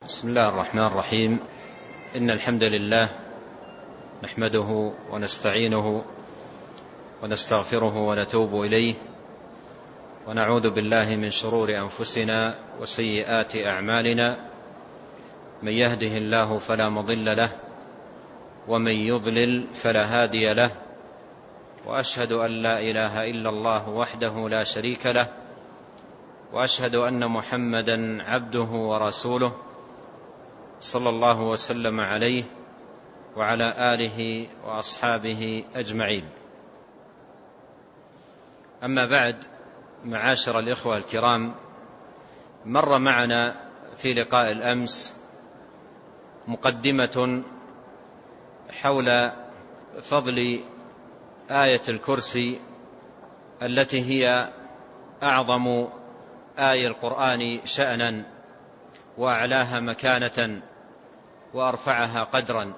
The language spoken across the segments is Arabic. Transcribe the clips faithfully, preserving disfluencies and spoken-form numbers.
بسم الله الرحمن الرحيم. إن الحمد لله نحمده ونستعينه ونستغفره ونتوب إليه، ونعوذ بالله من شرور أنفسنا وسيئات أعمالنا. من يهده الله فلا مضل له، ومن يضلل فلا هادي له، وأشهد أن لا إله إلا الله وحده لا شريك له، وأشهد أن محمدا عبده ورسوله صلى الله وسلم عليه وعلى آله وأصحابه أجمعين. أما بعد، معاشر الإخوة الكرام، مر معنا في لقاء الأمس مقدمة حول فضل آية الكرسي التي هي أعظم آية القرآن شأنا، وأعلاها مكانة، وأرفعها قدرا.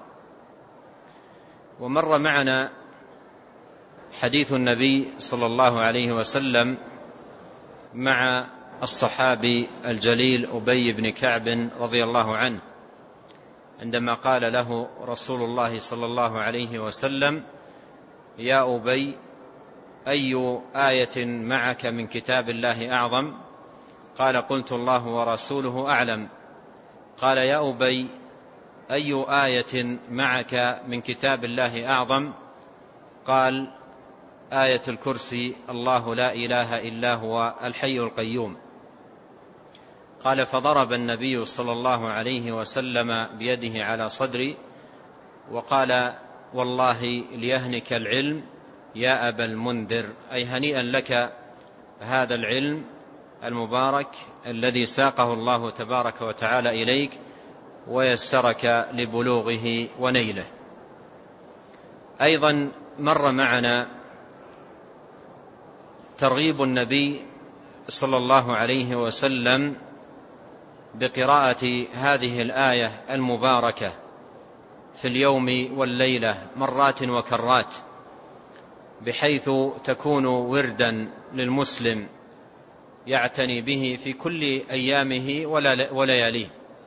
ومر معنا حديث النبي صلى الله عليه وسلم مع الصحابي الجليل أبي بن كعب رضي الله عنه، عندما قال له رسول الله صلى الله عليه وسلم: يا أبي، أي آية معك من كتاب الله أعظم؟ قال: قلت: الله ورسوله أعلم. قال: يا أبي، أي آية معك من كتاب الله أعظم؟ قال: آية الكرسي، الله لا إله إلا هو الحي القيوم. قال: فضرب النبي صلى الله عليه وسلم بيده على صدري وقال: والله ليهنك العلم يا أبا المنذر، أي هنيئا لك هذا العلم المبارك الذي ساقه الله تبارك وتعالى إليك ويسرك لبلوغه ونيله. أيضا مر معنا ترغيب النبي صلى الله عليه وسلم بقراءة هذه الآية المباركة في اليوم والليلة مرات وكرات، بحيث تكون وردا للمسلم يعتني به في كل أيامه ولياليه.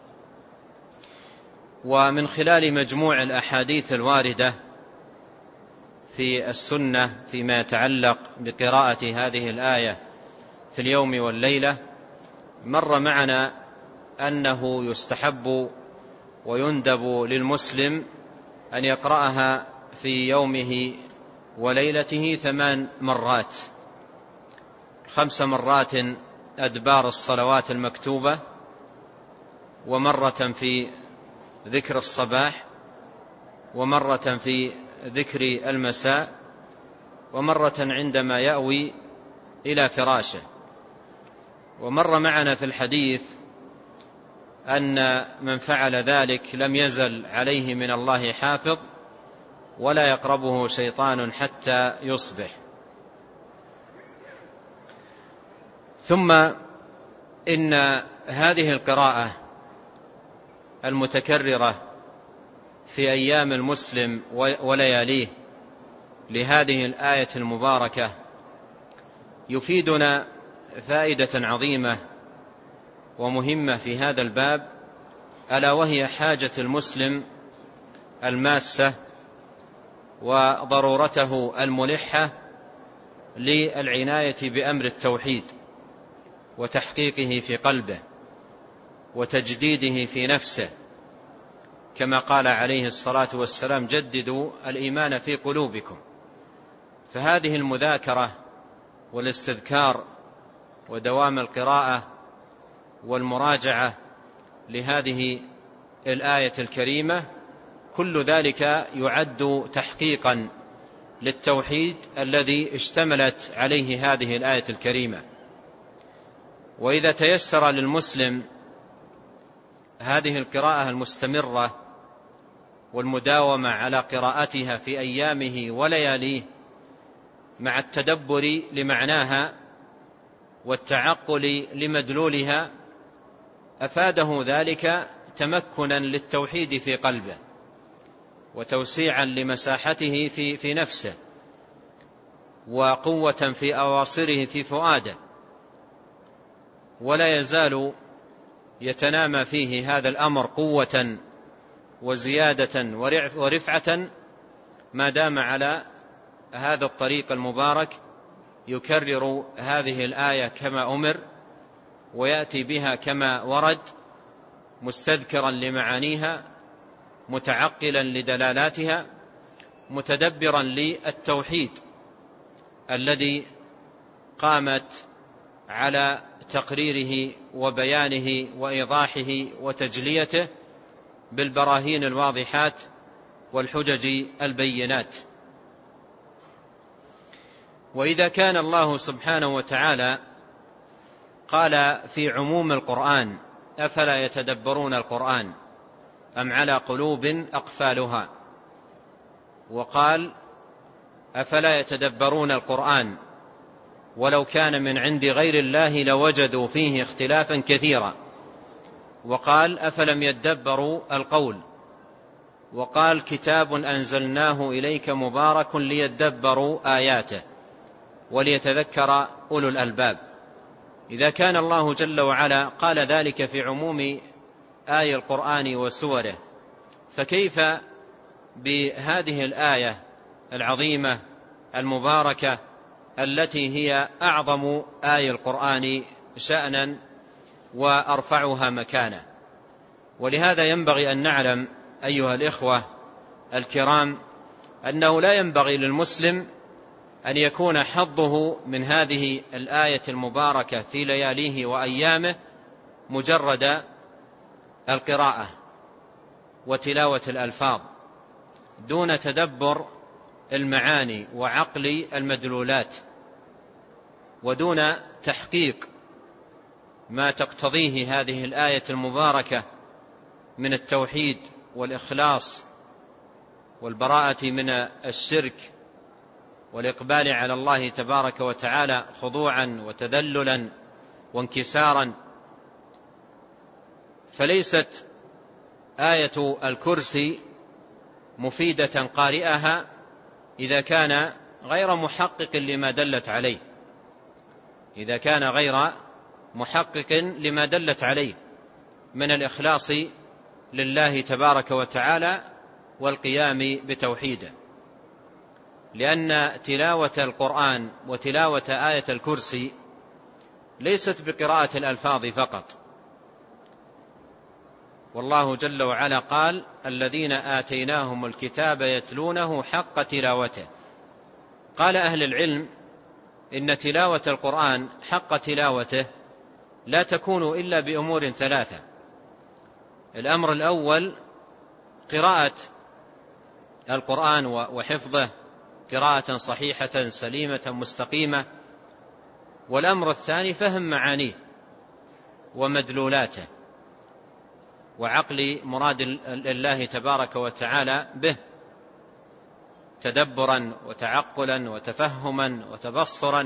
ومن خلال مجموع الأحاديث الواردة في السنة فيما يتعلق بقراءة هذه الآية في اليوم والليلة، مر معنا أنه يستحب ويندب للمسلم أن يقرأها في يومه وليلته ثمان مرات، خمس مرات أدبار الصلوات المكتوبة، ومرة في ذكر الصباح، ومرة في ذكر المساء، ومرة عندما يأوي إلى فراشه. ومر معنا في الحديث أن من فعل ذلك لم يزل عليه من الله حافظ، ولا يقربه شيطان حتى يصبح. ثم إن هذه القراءة المتكررة في أيام المسلم ولياليه لهذه الآية المباركة يفيدنا فائدة عظيمة ومهمة في هذا الباب، ألا وهي حاجة المسلم الماسة وضرورته الملحة للعناية بأمر التوحيد وتحقيقه في قلبه وتجديده في نفسه، كما قال عليه الصلاة والسلام: جددوا الإيمان في قلوبكم. فهذه المذاكرة والاستذكار ودوام القراءة والمراجعة لهذه الآية الكريمة، كل ذلك يعد تحقيقا للتوحيد الذي اشتملت عليه هذه الآية الكريمة. وإذا تيسر للمسلم هذه القراءة المستمرة والمداومة على قراءتها في أيامه ولياليه مع التدبر لمعناها والتعقل لمدلولها، أفاده ذلك تمكنا للتوحيد في قلبه وتوسيعا لمساحته في, في نفسه، وقوة في أواصره في فؤاده. ولا يزال يتنامى فيه هذا الأمر قوة وزيادة ورفعة ما دام على هذا الطريق المبارك، يكرر هذه الآية كما أمر ويأتي بها كما ورد، مستذكرا لمعانيها، متعقلا لدلالاتها، متدبرا للتوحيد الذي قامت على تقريره وبيانه وإيضاحه وتجليته بالبراهين الواضحات والحجج البينات. وإذا كان الله سبحانه وتعالى قال في عموم القرآن: أفلا يتدبرون القرآن أم على قلوب أقفالها، وقال: أفلا يتدبرون القرآن ولو كان من عند غير الله لوجدوا فيه اختلافا كثيرا، وقال: أفلم يدبروا القول، وقال: كتاب أنزلناه إليك مبارك ليدبروا آياته وليتذكر أولو الألباب. إذا كان الله جل وعلا قال ذلك في عموم آي القرآن وسوره، فكيف بهذه الآية العظيمة المباركة التي هي أعظم آي القرآن شأنا وأرفعها مكانة؟ ولهذا ينبغي أن نعلم أيها الإخوة الكرام أنه لا ينبغي للمسلم أن يكون حظه من هذه الآية المباركة في لياليه وأيامه مجرد القراءة وتلاوة الألفاظ دون تدبر المعاني وعقل المدلولات، ودون تحقيق ما تقتضيه هذه الآية المباركة من التوحيد والإخلاص والبراءة من الشرك والإقبال على الله تبارك وتعالى خضوعا وتذللا وانكسارا. فليست آية الكرسي مفيدة قارئها إذا كان غير محقق لما دلت عليه، إذا كان غير محقق لما دلت عليه من الإخلاص لله تبارك وتعالى والقيام بتوحيده. لأن تلاوة القرآن وتلاوة آية الكرسي ليست بقراءة الألفاظ فقط، والله جل وعلا قال: الذين آتيناهم الكتاب يتلونه حق تلاوته. قال أهل العلم إن تلاوة القرآن حق تلاوته لا تكون إلا بأمور ثلاثة. الأمر الأول قراءة القرآن وحفظه قراءة صحيحة سليمة مستقيمة، والأمر الثاني فهم معانيه ومدلولاته وعقل مراد الله تبارك وتعالى به، تدبرا وتعقلا وتفهما وتبصرا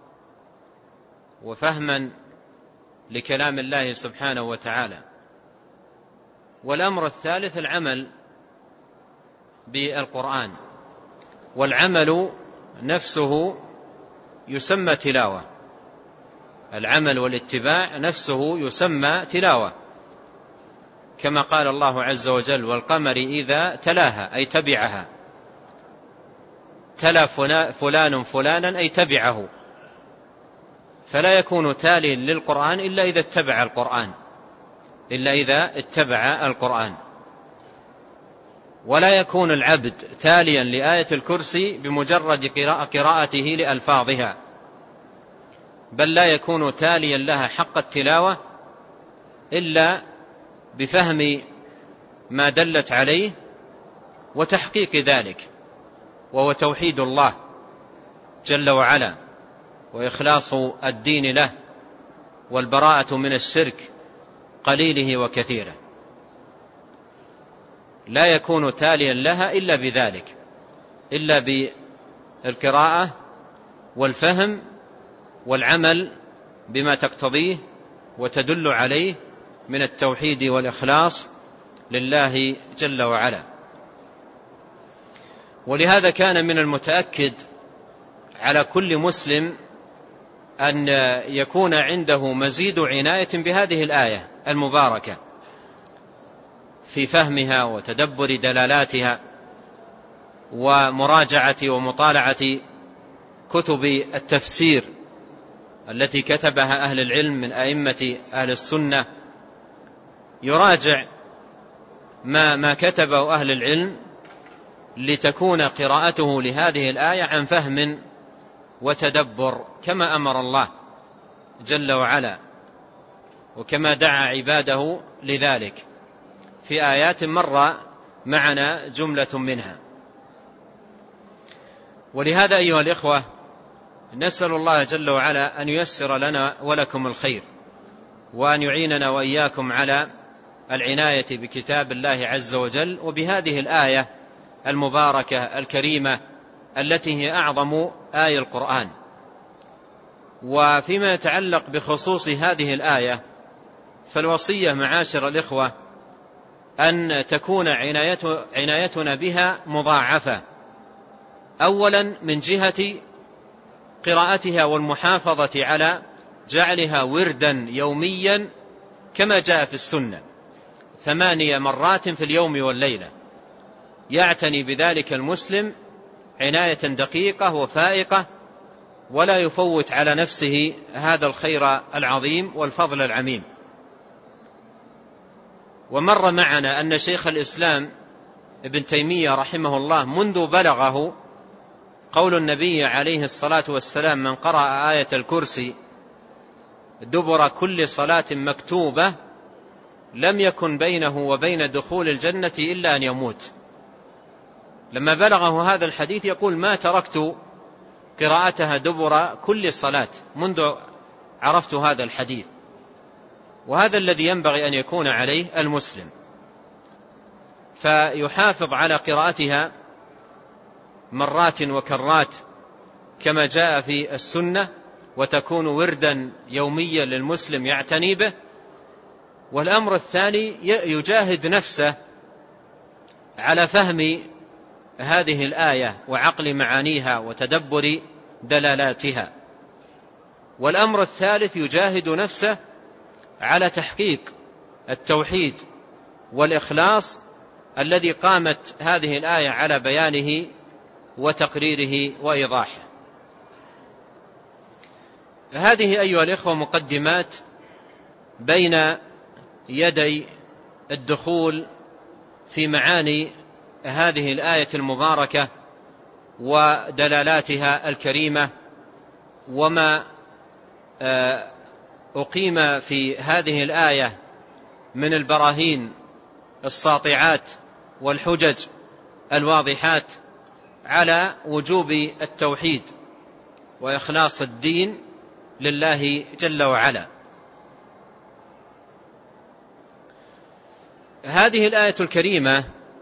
وفهما لكلام الله سبحانه وتعالى. والأمر الثالث العمل بالقرآن، والعمل نفسه يسمى تلاوة، العمل والاتباع نفسه يسمى تلاوة، كما قال الله عز وجل: والقمر إذا تلاها أي تبعها، تلا فلان فلانا أي تبعه. فلا يكون تالي للقرآن إلا إذا اتبع القرآن إلا إذا اتبع القرآن ولا يكون العبد تاليا لآية الكرسي بمجرد قراءته لألفاظها، بل لا يكون تاليا لها حق التلاوة إلا بفهم ما دلت عليه وتحقيق ذلك، وهو توحيد الله جل وعلا وإخلاص الدين له والبراءة من الشرك قليله وكثيره. لا يكون تاليا لها إلا بذلك، إلا بالقراءة والفهم والعمل بما تقتضيه وتدل عليه من التوحيد والإخلاص لله جل وعلا. ولهذا كان من المتأكد على كل مسلم أن يكون عنده مزيد عناية بهذه الآية المباركة في فهمها وتدبر دلالاتها ومراجعة ومطالعة كتب التفسير التي كتبها أهل العلم من أئمة أهل السنة، يراجع ما ما كتبه أهل العلم لتكون قراءته لهذه الآية عن فهم وتدبر كما أمر الله جل وعلا وكما دعا عباده لذلك في آيات مر معنا جملة منها. ولهذا أيها الإخوة نسأل الله جل وعلا أن ييسر لنا ولكم الخير، وأن يعيننا وإياكم على العناية بكتاب الله عز وجل وبهذه الآية المباركة الكريمة التي هي أعظم آية القرآن. وفيما يتعلق بخصوص هذه الآية فالوصية معاشر الإخوة أن تكون عنايتنا بها مضاعفة، أولا من جهة قراءتها والمحافظة على جعلها وردا يوميا كما جاء في السنة ثمانية مرات في اليوم والليلة، يعتني بذلك المسلم عناية دقيقة وفائقة ولا يفوت على نفسه هذا الخير العظيم والفضل العميم. ومر معنا أن شيخ الإسلام ابن تيمية رحمه الله منذ بلغه قول النبي عليه الصلاة والسلام من قرأ آية الكرسي دبر كل صلاة مكتوبة لم يكن بينه وبين دخول الجنة إلا أن يموت، لما بلغه هذا الحديث يقول ما تركت قراءتها دبر كل صلاة منذ عرفت هذا الحديث. وهذا الذي ينبغي أن يكون عليه المسلم، فيحافظ على قراءتها مرات وكرات كما جاء في السنة، وتكون وردا يوميا للمسلم يعتني به. والأمر الثاني يجاهد نفسه على فهم هذه الآية وعقل معانيها وتدبر دلالاتها. والأمر الثالث يجاهد نفسه على تحقيق التوحيد والإخلاص الذي قامت هذه الآية على بيانه وتقريره وإيضاحه. هذه أيها الإخوة مقدمات بين يدي الدخول في معاني هذه الآية المباركة ودلالاتها الكريمة وما أقيم في هذه الآية من البراهين الساطعات والحجج الواضحات على وجوب التوحيد وإخلاص الدين لله جل وعلا. هذه الآية الكريمة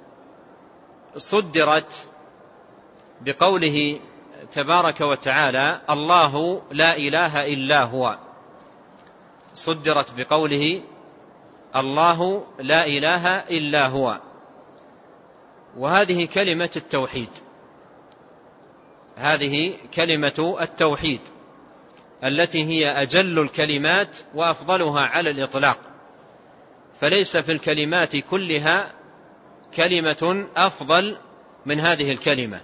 صدرت بقوله تبارك وتعالى الله لا إله إلا هو، صدرت بقوله الله لا إله إلا هو، وهذه كلمة التوحيد، هذه كلمة التوحيد التي هي أجل الكلمات وأفضلها على الإطلاق، فليس في الكلمات كلها كلمة أفضل من هذه الكلمة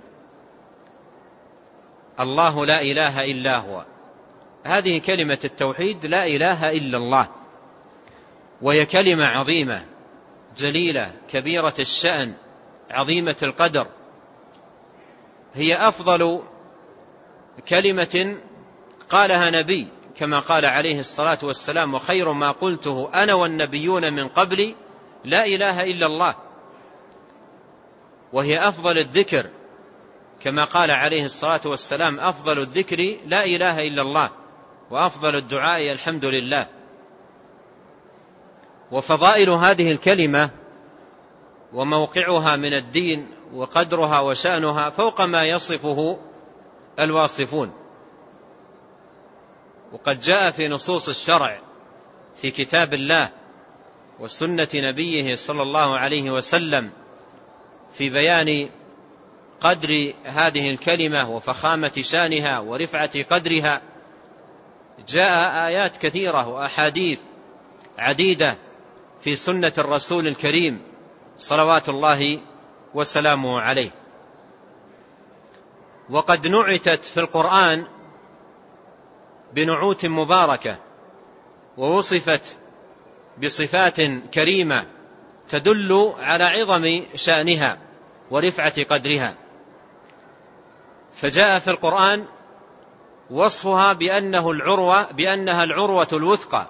الله لا إله إلا هو. هذه كلمة التوحيد لا إله إلا الله، وهي كلمة عظيمة جليلة كبيرة الشأن عظيمة القدر، هي أفضل كلمة قالها نبي كما قال عليه الصلاة والسلام وخير ما قلته أنا والنبيون من قبلي لا إله إلا الله، وهي أفضل الذكر كما قال عليه الصلاة والسلام أفضل الذكر لا إله إلا الله وأفضل الدعاء الحمد لله. وفضائل هذه الكلمة وموقعها من الدين وقدرها وشأنها فوق ما يصفه الواصفون. وقد جاء في نصوص الشرع في كتاب الله وسنة نبيه صلى الله عليه وسلم في بيان قدر هذه الكلمة وفخامة شانها ورفعة قدرها، جاء آيات كثيرة وأحاديث عديدة في سنة الرسول الكريم صلوات الله وسلامه عليه. وقد نعتت في القرآن بنعوت مباركة، ووصفت بصفات كريمة تدل على عظم شأنها ورفعة قدرها. فجاء في القرآن وصفها بأنه العروة بأنها العروة الوثقى،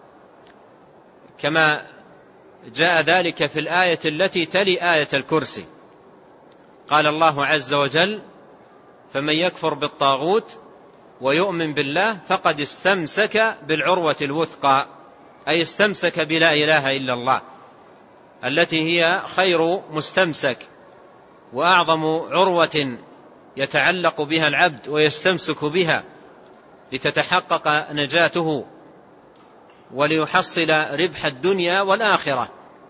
كما جاء ذلك في الآية التي تلي آية الكرسي. قال الله عز وجل: فمن يكفر بالطاغوت ويؤمن بالله فقد استمسك بالعروة الوثقى، أي استمسك بلا إله إلا الله التي هي خير مستمسك وأعظم عروة يتعلق بها العبد ويستمسك بها لتتحقق نجاته وليحصل ربح الدنيا والآخرة.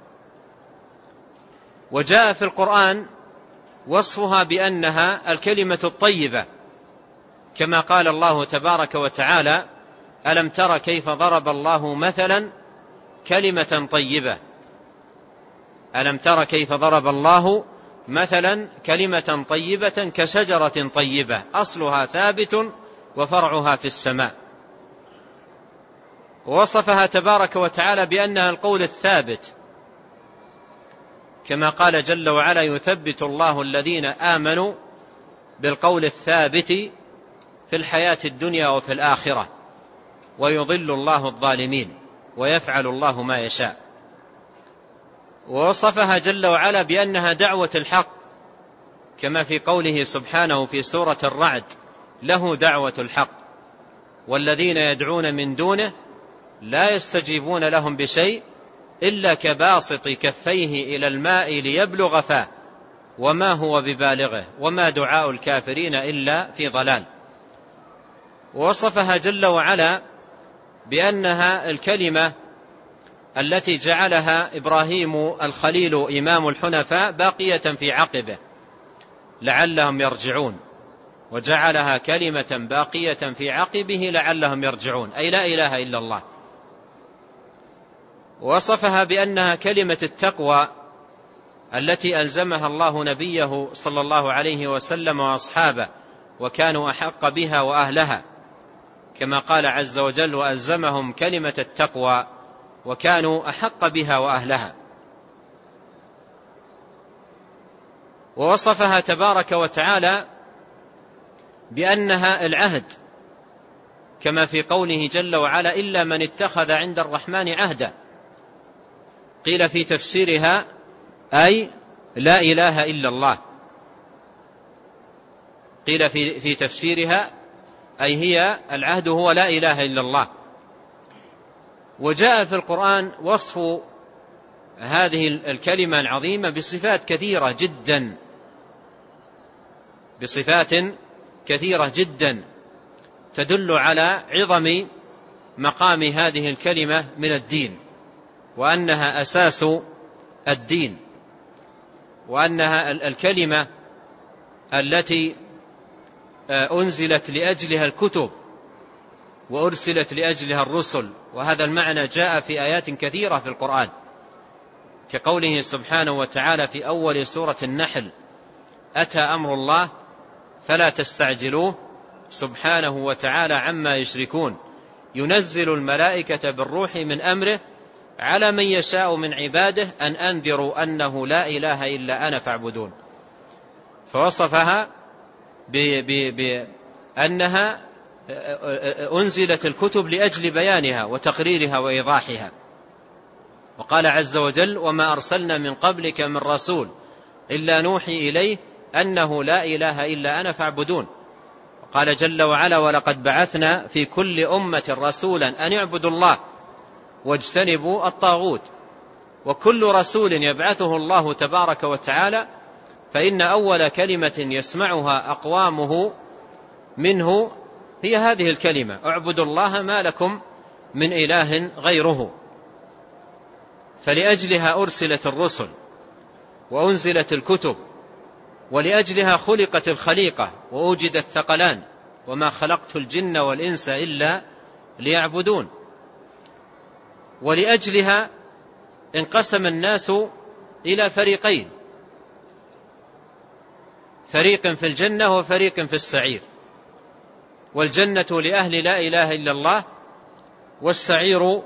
وجاء في القرآن وصفها بأنها الكلمة الطيبة، كما قال الله تبارك وتعالى: ألم تر كيف ضرب الله مثلا كلمة طيبة ألم تر كيف ضرب الله مثلا كلمة طيبة كشجرة طيبة أصلها ثابت وفرعها في السماء. ووصفها تبارك وتعالى بأنها القول الثابت، كما قال جل وعلا: يثبت الله الذين آمنوا بالقول الثابت في الحياة الدنيا وفي الآخرة ويضل الله الظالمين ويفعل الله ما يشاء. ووصفها جل وعلا بأنها دعوة الحق، كما في قوله سبحانه في سورة الرعد: له دعوة الحق والذين يدعون من دونه لا يستجيبون لهم بشيء إلا كباسط كفيه إلى الماء ليبلغ فاه وما هو ببالغه وما دعاء الكافرين إلا في ضلال. ووصفها جل وعلا بأنها الكلمة التي جعلها إبراهيم الخليل إمام الحنفاء باقية في عقبه لعلهم يرجعون، وجعلها كلمة باقية في عقبه لعلهم يرجعون، أي لا إله إلا الله. وصفها بأنها كلمة التقوى التي ألزمها الله نبيه صلى الله عليه وسلم وأصحابه وكانوا أحق بها وأهلها، كما قال عز وجل: وألزمهم كلمة التقوى وكانوا أحق بها وأهلها. ووصفها تبارك وتعالى بأنها العهد، كما في قوله جل وعلا: إلا من اتخذ عند الرحمن عهدا. قيل في تفسيرها أي لا إله إلا الله، قيل في, في تفسيرها أي هي العهد هو لا إله إلا الله. وجاء في القرآن وصف هذه الكلمة العظيمة بصفات كثيرة جدا بصفات كثيرة جدا تدل على عظم مقام هذه الكلمة من الدين، وأنها أساس الدين، وأنها الكلمة التي أنزلت لأجلها الكتب وأرسلت لأجلها الرسل. وهذا المعنى جاء في آيات كثيرة في القرآن، كقوله سبحانه وتعالى في أول سورة النحل: أتى أمر الله فلا تستعجلوه سبحانه وتعالى عما يشركون ينزل الملائكة بالروح من أمره على من يشاء من عباده أن أنذروا أنه لا إله إلا أنا فاعبدون. فوصفها بأنها أنزلت الكتب لأجل بيانها وتقريرها وإيضاحها. وقال عز وجل: وما أرسلنا من قبلك من رسول إلا نوحي إليه أنه لا إله إلا أنا فاعبدون. وقال جل وعلا: ولقد بعثنا في كل أمة رسولا أن اعبدوا الله واجتنبوا الطاغوت. وكل رسول يبعثه الله تبارك وتعالى فإن أول كلمة يسمعها أقوامه منه هي هذه الكلمة: اعبدوا الله ما لكم من إله غيره. فلأجلها أرسلت الرسل وأنزلت الكتب، ولأجلها خلقت الخليقة وأوجد الثقلان: وما خلقت الجن والإنس إلا ليعبدون. ولأجلها انقسم الناس إلى فريقين، فريق في الجنة وفريق في السعير، والجنة لأهل لا إله إلا الله، والسعير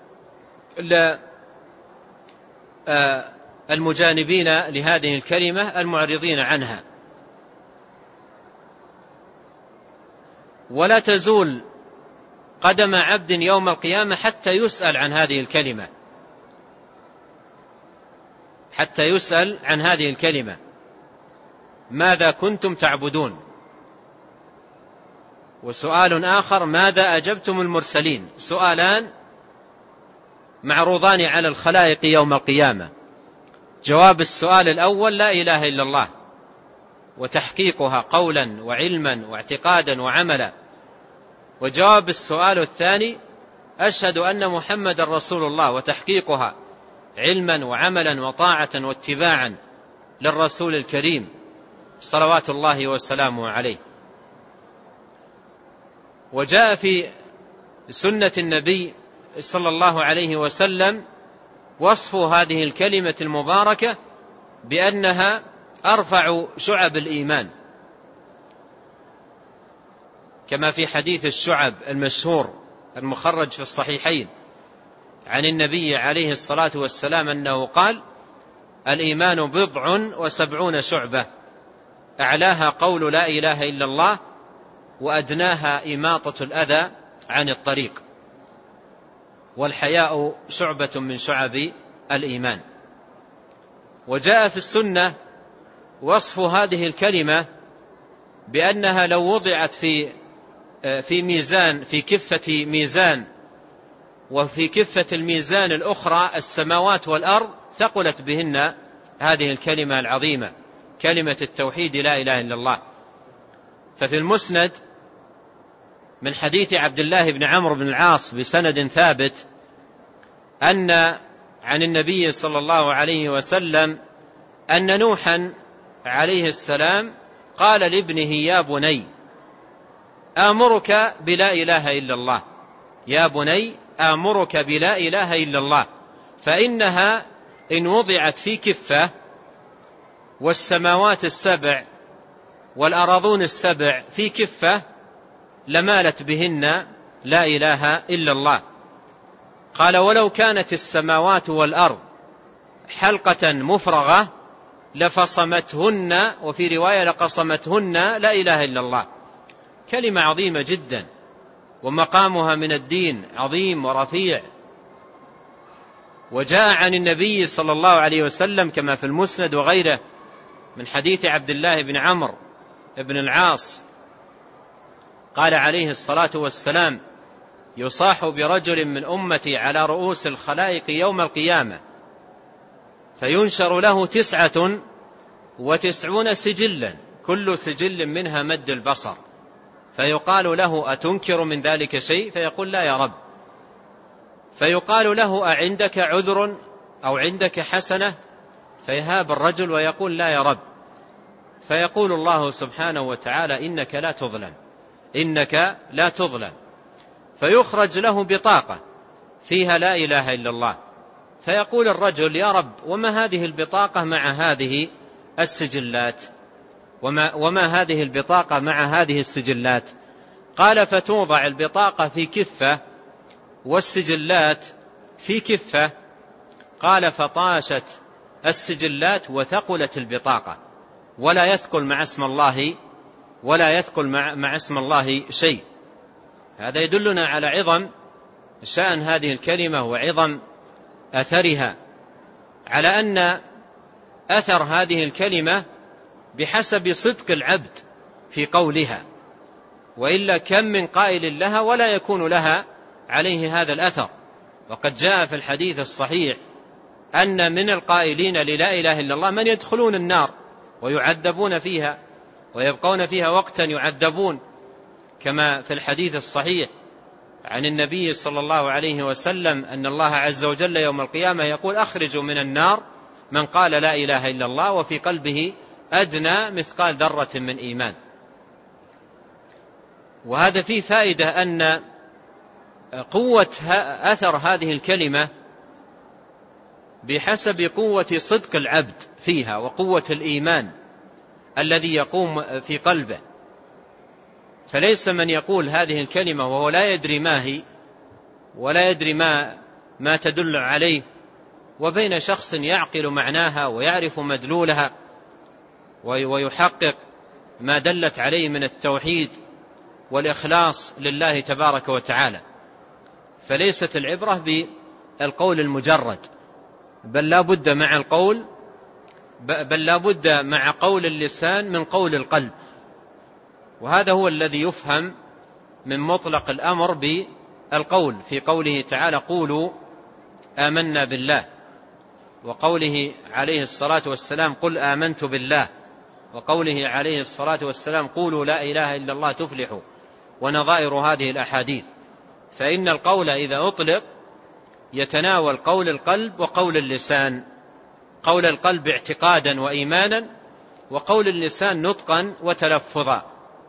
للمجانبين لهذه الكلمة المعرضين عنها. ولا تزول قدم عبد يوم القيامة حتى يسأل عن هذه الكلمة، حتى يسأل عن هذه الكلمة: ماذا كنتم تعبدون؟ وسؤال آخر: ماذا أجبتم المرسلين؟ سؤالان معروضان على الخلائق يوم القيامة. جواب السؤال الأول لا إله إلا الله، وتحقيقها قولا وعلما واعتقادا وعملا. وجواب السؤال الثاني: أشهد أن محمد رسول الله، وتحقيقها علما وعملا وطاعة واتباعا للرسول الكريم صلوات الله وسلامه عليه. وجاء في سنة النبي صلى الله عليه وسلم وصف هذه الكلمة المباركة بأنها أرفع شعب الإيمان، كما في حديث الشعب المشهور المخرج في الصحيحين عن النبي عليه الصلاة والسلام أنه قال: الإيمان بضع وسبعون شعبة، أعلاها قول لا إله إلا الله، وأدناها إماطة الأذى عن الطريق، والحياء شعبة من شعب الإيمان. وجاء في السنة وصف هذه الكلمة بأنها لو وضعت في في ميزان، في كفة ميزان، وفي كفة الميزان الأخرى السماوات والأرض، ثقلت بهن هذه الكلمة العظيمة، كلمة التوحيد لا إله إلا الله. ففي المسند من حديث عبد الله بن عمرو بن العاص بسند ثابت أن عن النبي صلى الله عليه وسلم أن نوحا عليه السلام قال لابنه: يا بني آمرك بلا إله إلا الله، يا بني آمرك بلا إله إلا الله، فإنها إن وضعت في كفة والسماوات السبع والأراضون السبع في كفة لمالت بهن لا إله إلا الله. قال: ولو كانت السماوات والأرض حلقة مفرغة لفصمتهن، وفي رواية لقصمتهن لا إله إلا الله. كلمة عظيمة جدا، ومقامها من الدين عظيم ورفيع. وجاء عن النبي صلى الله عليه وسلم كما في المسند وغيره من حديث عبد الله بن عمرو بن العاص قال عليه الصلاة والسلام: يصاح برجل من أمتي على رؤوس الخلائق يوم القيامة، فينشر له تسعة وتسعون سجلا، كل سجل منها مد البصر، فيقال له: أتنكر من ذلك شيء؟ فيقول: لا يا رب. فيقال له: أعندك عذر أو عندك حسنة؟ فيهاب الرجل ويقول: لا يا رب. فيقول الله سبحانه وتعالى: إنك لا تظلم، إنك لا تظلم. فيخرج له بطاقة فيها لا إله إلا الله، فيقول الرجل: يا رب، وما هذه البطاقة مع هذه السجلات؟ وما, وما هذه البطاقة مع هذه السجلات؟ قال: فتوضع البطاقة في كفة والسجلات في كفة. قال: فطاشت السجلات وثقلت البطاقة، ولا يثقل مع اسم الله ولا يثقل مع, مع اسم الله شيء. هذا يدلنا على عظم شأن هذه الكلمة وعظم أثرها، على أن أثر هذه الكلمة بحسب صدق العبد في قولها، وإلا كم من قائل لها ولا يكون لها عليه هذا الأثر. وقد جاء في الحديث الصحيح أن من القائلين للا إله إلا الله من يدخلون النار ويعذبون فيها ويبقون فيها وقتا يعذبون، كما في الحديث الصحيح عن النبي صلى الله عليه وسلم أن الله عز وجل يوم القيامة يقول: أخرجوا من النار من قال لا إله إلا الله وفي قلبه أدنى مثقال ذرة من إيمان. وهذا فيه فائدة أن قوة أثر هذه الكلمة بحسب قوة صدق العبد فيها وقوة الإيمان الذي يقوم في قلبه. فليس من يقول هذه الكلمة وهو لا يدري ما هي ولا يدري ما, ما تدل عليه، وبين شخص يعقل معناها ويعرف مدلولها ويحقق ما دلت عليه من التوحيد والإخلاص لله تبارك وتعالى. فليست العبرة بالقول المجرد، بل لا بد مع القول بل لا بد مع قول اللسان من قول القلب. وهذا هو الذي يفهم من مطلق الأمر بالقول في قوله تعالى قولوا آمنا بالله، وقوله عليه الصلاة والسلام قل آمنت بالله، وقوله عليه الصلاة والسلام قولوا لا إله إلا الله تفلحوا، ونظائر هذه الأحاديث. فإن القول إذا أطلق يتناول قول القلب وقول اللسان، قول القلب اعتقادا وإيمانا، وقول اللسان نطقا وتلفظا.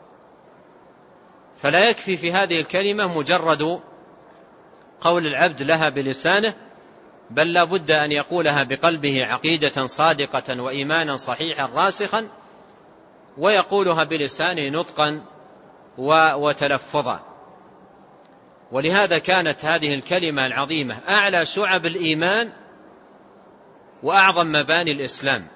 فلا يكفي في هذه الكلمة مجرد قول العبد لها بلسانه، بل لا بد أن يقولها بقلبه عقيدة صادقة وإيمانا صحيحا راسخا، ويقولها بلسانه نطقا وتلفظا. ولهذا كانت هذه الكلمة العظيمة أعلى شعب الإيمان وأعظم مباني الإسلام،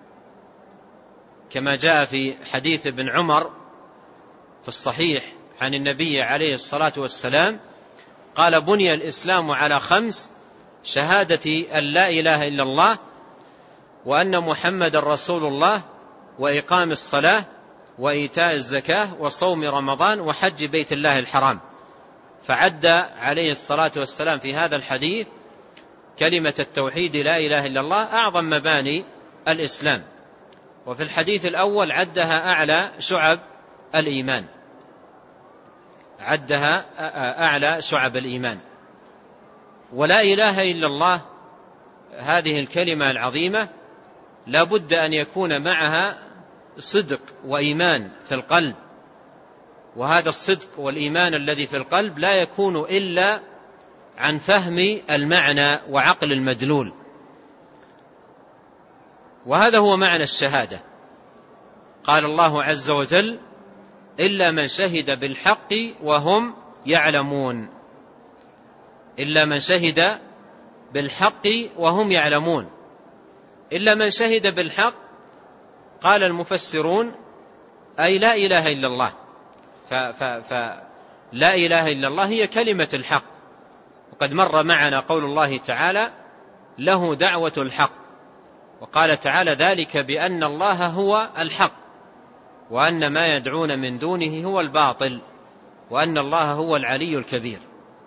كما جاء في حديث ابن عمر في الصحيح عن النبي عليه الصلاة والسلام قال بني الإسلام على خمس: شهادة أن لا إله إلا الله، وأن محمد رسول الله، وإقام الصلاة، وإيتاء الزكاة، وصوم رمضان، وحج بيت الله الحرام. فعد عليه الصلاة والسلام في هذا الحديث كلمة التوحيد لا إله إلا الله أعظم مباني الإسلام، وفي الحديث الأول عدها أعلى شعب الإيمان، عدها أعلى شعب الإيمان. ولا إله إلا الله هذه الكلمة العظيمة لا بد أن يكون معها صدق وإيمان في القلب، وهذا الصدق والإيمان الذي في القلب لا يكون إلا عن فهم المعنى وعقل المدلول. وهذا هو معنى الشهادة. قال الله عز وجل إلا من شهد بالحق وهم يعلمون، إلا من شهد بالحق وهم يعلمون. إلا من شهد بالحق قال المفسرون أي لا إله إلا الله، فلا إله إلا الله هي كلمة الحق. وقد مر معنا قول الله تعالى له دعوة الحق، وقال تعالى ذلك بأن الله هو الحق وأن ما يدعون من دونه هو الباطل وأن الله هو العلي الكبير.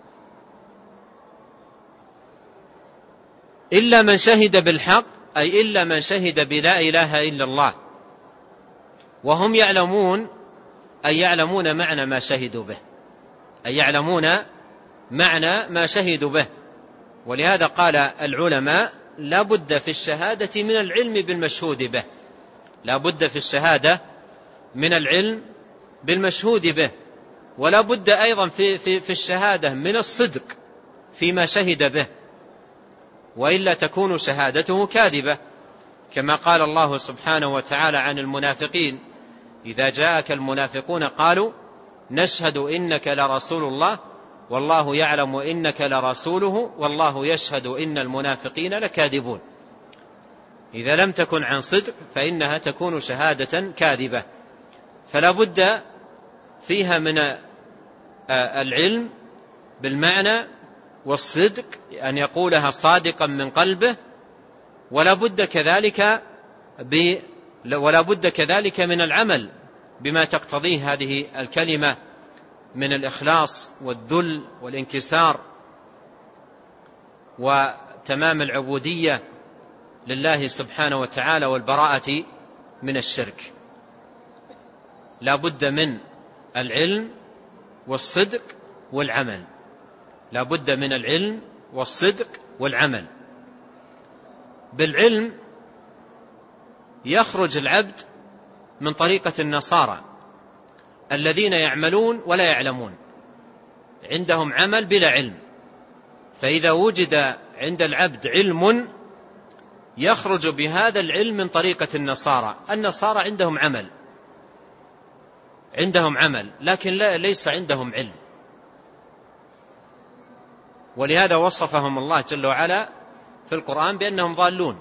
إلا من شهد بالحق أي إلا من شهد بلا إله إلا الله وهم يعلمون، أي يعلمون معنى ما شهدوا به، أي يعلمون معنى ما شهدوا به. ولهذا قال العلماء لا بد في الشهادة من العلم بالمشهود به، لا بد في الشهادة من العلم بالمشهود به، ولا بد أيضا في, في, في الشهادة من الصدق فيما شهد به، وإلا تكون شهادته كاذبة، كما قال الله سبحانه وتعالى عن المنافقين إذا جاءك المنافقون قالوا نشهد إنك لرسول الله والله يعلم إنك لرسوله والله يشهد إن المنافقين لكاذبون. إذا لم تكن عن صدق فإنها تكون شهادة كاذبة. فلا بد فيها من العلم بالمعنى والصدق أن يقولها صادقا من قلبه، ولا بد كذلك ب ولا بد كذلك من العمل بما تقتضيه هذه الكلمة من الإخلاص والذل والانكسار وتمام العبودية لله سبحانه وتعالى والبراءة من الشرك. لا بد من العلم والصدق والعمل، لا بد من العلم والصدق والعمل. بالعلم يخرج العبد من طريقة النصارى الذين يعملون ولا يعلمون، عندهم عمل بلا علم. فإذا وجد عند العبد علم يخرج بهذا العلم من طريقة النصارى. النصارى عندهم عمل عندهم عمل لكن لا ليس عندهم علم، ولهذا وصفهم الله جل وعلا في القرآن بأنهم ضالون،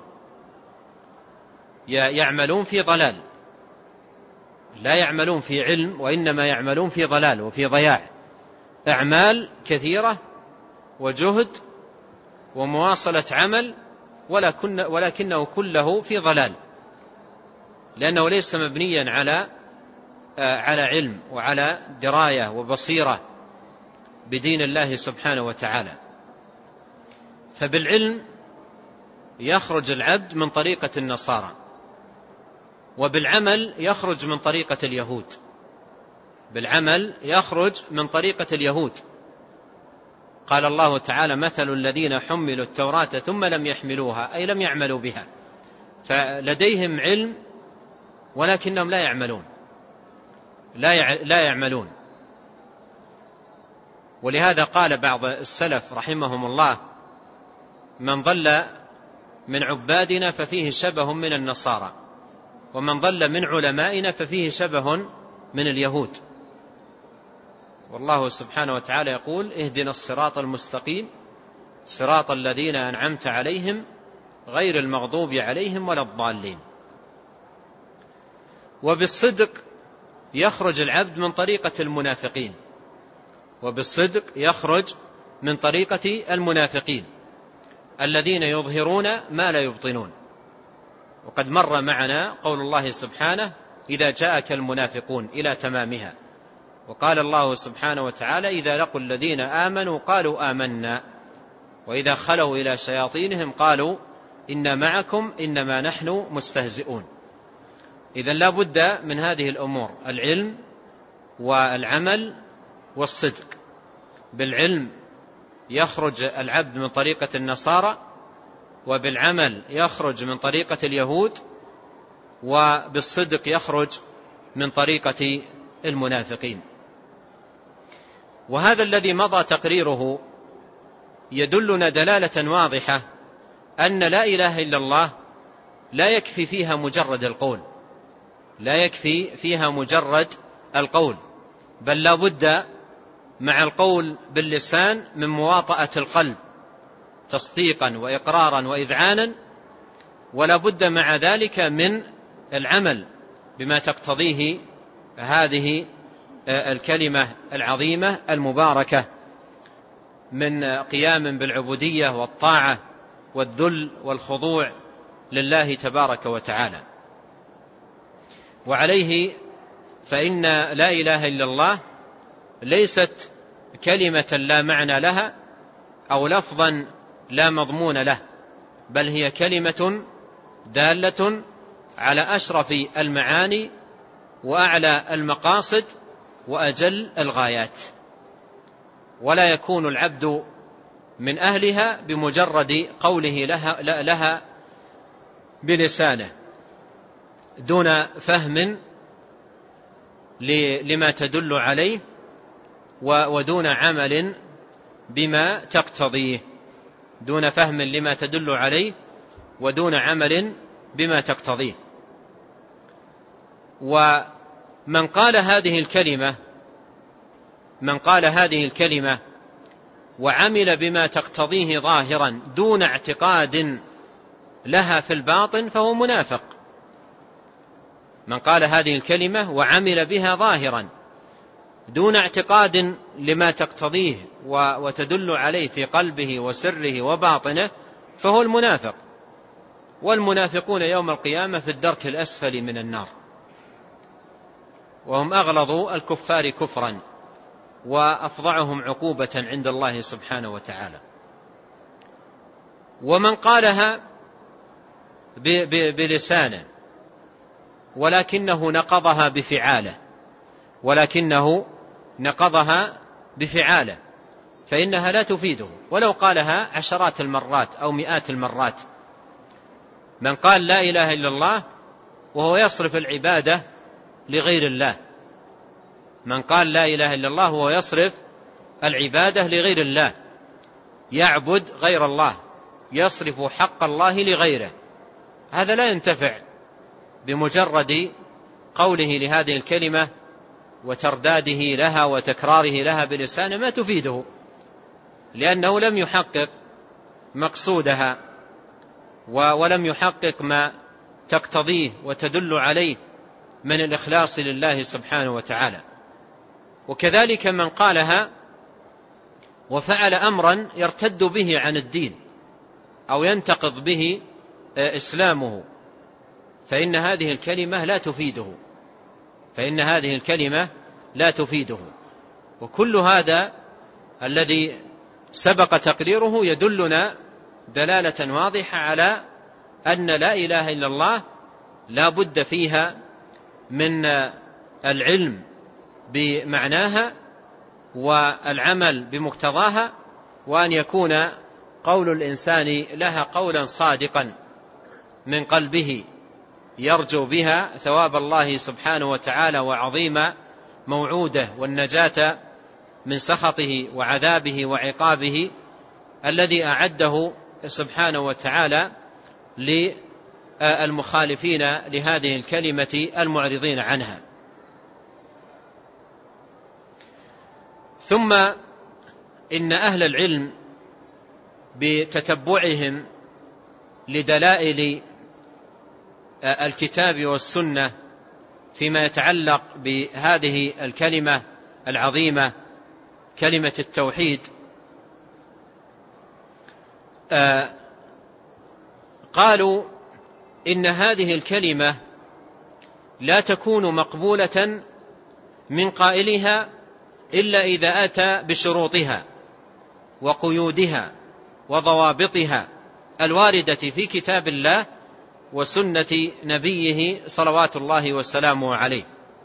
يعملون في ضلال، لا يعملون في علم وإنما يعملون في ضلال وفي ضياع، أعمال كثيرة وجهد ومواصلة عمل ولكنه كله في ضلال، لأنه ليس مبنيا على على علم وعلى دراية وبصيرة بدين الله سبحانه وتعالى. فبالعلم يخرج العبد من طريقة النصارى، وبالعمل يخرج من طريقة اليهود. بالعمل يخرج من طريقة اليهود. قال الله تعالى: مثل الذين حملوا التوراة ثم لم يحملوها، أي لم يعملوا بها، فلديهم علم ولكنهم لا يعملون لا يعملون ولهذا قال بعض السلف رحمهم الله: من ضل من عبادنا ففيه شبه من النصارى، ومن ضل من علمائنا ففيه شبه من اليهود. والله سبحانه وتعالى يقول: اهدنا الصراط المستقيم صراط الذين أنعمت عليهم غير المغضوب عليهم ولا الضالين. وبالصدق يخرج العبد من طريقة المنافقين وبالصدق يخرج من طريقة المنافقين الذين يظهرون ما لا يبطنون. وقد مر معنا قول الله سبحانه: إذا جاءك المنافقون إلى تمامها. وقال الله سبحانه وتعالى: إذا لقوا الذين آمنوا قالوا آمنا وإذا خلوا إلى شياطينهم قالوا إنا معكم إنما نحن مستهزئون. إذن لا بد من هذه الأمور: العلم والعمل والصدق. بالعلم يخرج العبد من طريقة النصارى، وبالعمل يخرج من طريقة اليهود، وبالصدق يخرج من طريقة المنافقين. وهذا الذي مضى تقريره يدلنا دلالة واضحة أن لا إله إلا الله لا يكفي فيها مجرد القول لا يكفي فيها مجرد القول بل لا بد مع القول باللسان من مواطأة القلب تصديقا وإقرارا وإذعانا، ولا بد مع ذلك من العمل بما تقتضيه هذه الكلمة العظيمة المباركة من قيام بالعبودية والطاعة والذل والخضوع لله تبارك وتعالى. وعليه فإن لا إله إلا الله ليست كلمة لا معنى لها أو لفظا لا مضمون له، بل هي كلمة دالة على أشرف المعاني وأعلى المقاصد وأجل الغايات، ولا يكون العبد من أهلها بمجرد قوله لها, لها بلسانه دون فهم لما تدل عليه ودون عمل بما تقتضيه دون فهم لما تدل عليه ودون عمل بما تقتضيه. ومن قال هذه الكلمة من قال هذه الكلمة وعمل بما تقتضيه ظاهرا دون اعتقاد لها في الباطن فهو منافق. من قال هذه الكلمة وعمل بها ظاهرا دون اعتقاد لما تقتضيه وتدل عليه في قلبه وسره وباطنه فهو المنافق. والمنافقون يوم القيامة في الدرك الأسفل من النار، وهم أغلظ الكفار كفرا وأفظعهم عقوبة عند الله سبحانه وتعالى. ومن قالها بلسانه ولكنه نقضها بفعاله ولكنه نقضها بفعاله فإنها لا تفيده ولو قالها عشرات المرات أو مئات المرات. من قال لا إله إلا الله وهو يصرف العبادة لغير الله من قال لا إله إلا الله وهو يصرف العبادة لغير الله، يعبد غير الله، يصرف حق الله لغيره، هذا لا ينتفع بمجرد قوله لهذه الكلمة وترداده لها وتكراره لها بلسانه، ما تفيده، لأنه لم يحقق مقصودها ولم يحقق ما تقتضيه وتدل عليه من الإخلاص لله سبحانه وتعالى. وكذلك من قالها وفعل أمرا يرتد به عن الدين أو ينتقض به إسلامه، فإن هذه الكلمة لا تفيده فإن هذه الكلمة لا تفيده. وكل هذا الذي سبق تقريره يدلنا دلالة واضحة على أن لا إله إلا الله لا بد فيها من العلم بمعناها والعمل بمقتضاها، وأن يكون قول الإنسان لها قولا صادقا من قلبه يرجو بها ثواب الله سبحانه وتعالى وعظيم موعوده والنجاة من سخطه وعذابه وعقابه الذي أعده سبحانه وتعالى للمخالفين لهذه الكلمة المعرضين عنها. ثم إن أهل العلم بتتبعهم لدلائل الكتاب والسنة فيما يتعلق بهذه الكلمة العظيمة كلمة التوحيد، قالوا إن هذه الكلمة لا تكون مقبولة من قائلها إلا إذا أتى بشروطها وقيودها وضوابطها الواردة في كتاب الله وسنة نبيه صلوات الله وسلامه عليه.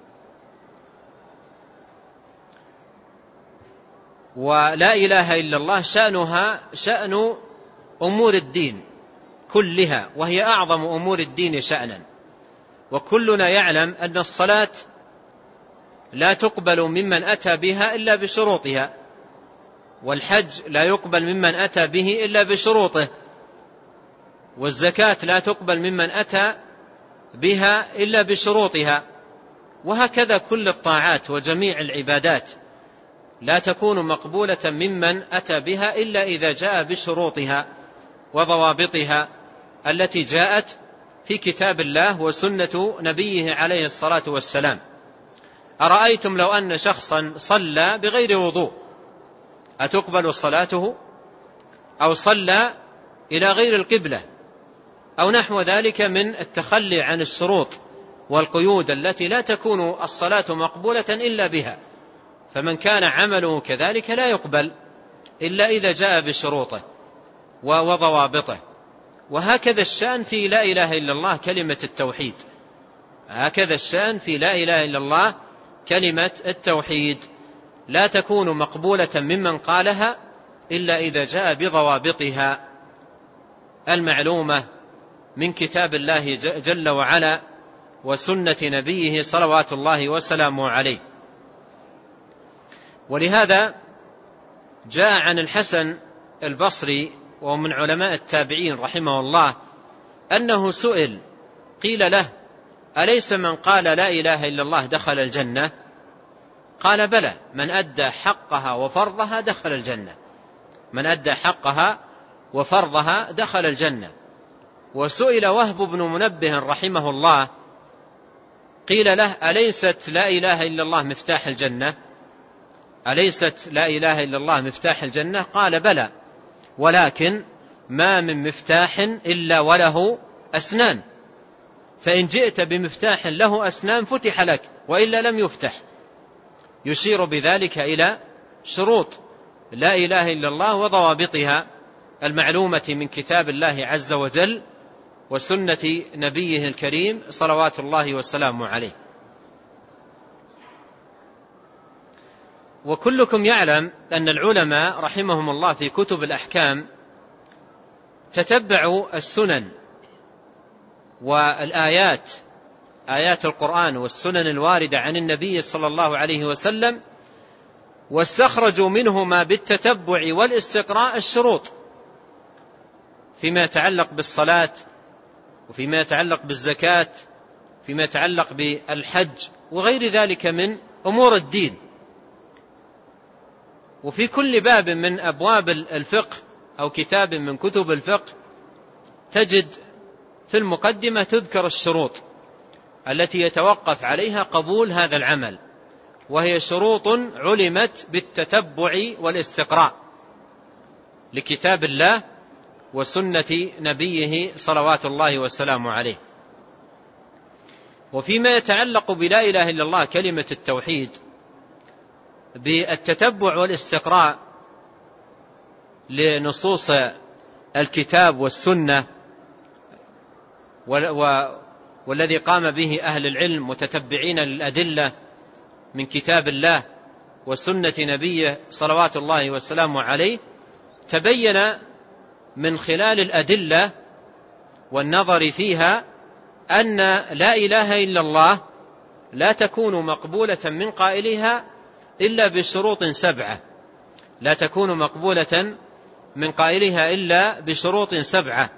ولا إله إلا الله شأنها شأن أمور الدين كلها، وهي أعظم أمور الدين شأنا. وكلنا يعلم أن الصلاة لا تقبل ممن أتى بها إلا بشروطها، والحج لا يقبل ممن أتى به إلا بشروطه، والزكاة لا تقبل ممن أتى بها إلا بشروطها، وهكذا كل الطاعات وجميع العبادات لا تكون مقبولة ممن أتى بها إلا إذا جاء بشروطها وضوابطها التي جاءت في كتاب الله وسنة نبيه عليه الصلاة والسلام. أرأيتم لو أن شخصا صلى بغير وضوء أتقبل صلاته؟ أو صلى إلى غير القبلة أو نحو ذلك من التخلي عن الشروط والقيود التي لا تكون الصلاة مقبولة إلا بها، فمن كان عمله كذلك لا يقبل إلا إذا جاء بشروطه وضوابطه. وهكذا الشأن في لا إله إلا الله كلمة التوحيد، هكذا الشأن في لا إله إلا الله كلمة التوحيد، لا تكون مقبولة ممن قالها إلا إذا جاء بضوابطها المعلومة من كتاب الله جل وعلا وسنة نبيه صلوات الله وسلامه عليه. ولهذا جاء عن الحسن البصري ومن علماء التابعين رحمه الله أنه سئل قيل له أليس من قال لا إله إلا الله دخل الجنة؟ قال بلى، من أدى حقها وفرضها دخل الجنة، من أدى حقها وفرضها دخل الجنة. وسئل وهب بن منبه رحمه الله قيل له أليست لا إله إلا الله مفتاح الجنة؟ أليست لا إله إلا الله مفتاح الجنة؟ قال بلى، ولكن ما من مفتاح إلا وله أسنان، فإن جئت بمفتاح له أسنان فتح لك وإلا لم يفتح، يشير بذلك إلى شروط لا إله إلا الله وضوابطها المعلومة من كتاب الله عز وجل وسنة نبيه الكريم صلوات الله وسلامه عليه. وكلكم يعلم أن العلماء رحمهم الله في كتب الأحكام تتبعوا السنن والآيات، آيات القرآن والسنن الواردة عن النبي صلى الله عليه وسلم، واستخرجوا منهما بالتتبع والاستقراء الشروط فيما يتعلق بالصلاة وفيما يتعلق بالزكاة، فيما يتعلق بالحج وغير ذلك من أمور الدين. وفي كل باب من أبواب الفقه أو كتاب من كتب الفقه تجد في المقدمة تذكر الشروط التي يتوقف عليها قبول هذا العمل، وهي شروط علمت بالتتبع والاستقراء لكتاب الله وسنة نبيه صلوات الله والسلام عليه. وفيما يتعلق بلا إله إلا الله كلمة التوحيد بالتتبع والاستقراء لنصوص الكتاب والسنة والذي قام به أهل العلم متتبعين للأدلة من كتاب الله وسنة نبيه صلوات الله والسلام عليه، تبين من خلال الأدلة والنظر فيها أن لا إله إلا الله لا تكون مقبولة من قائلها إلا بشروط سبعة، لا تكون مقبولة من قائلها إلا بشروط سبعة.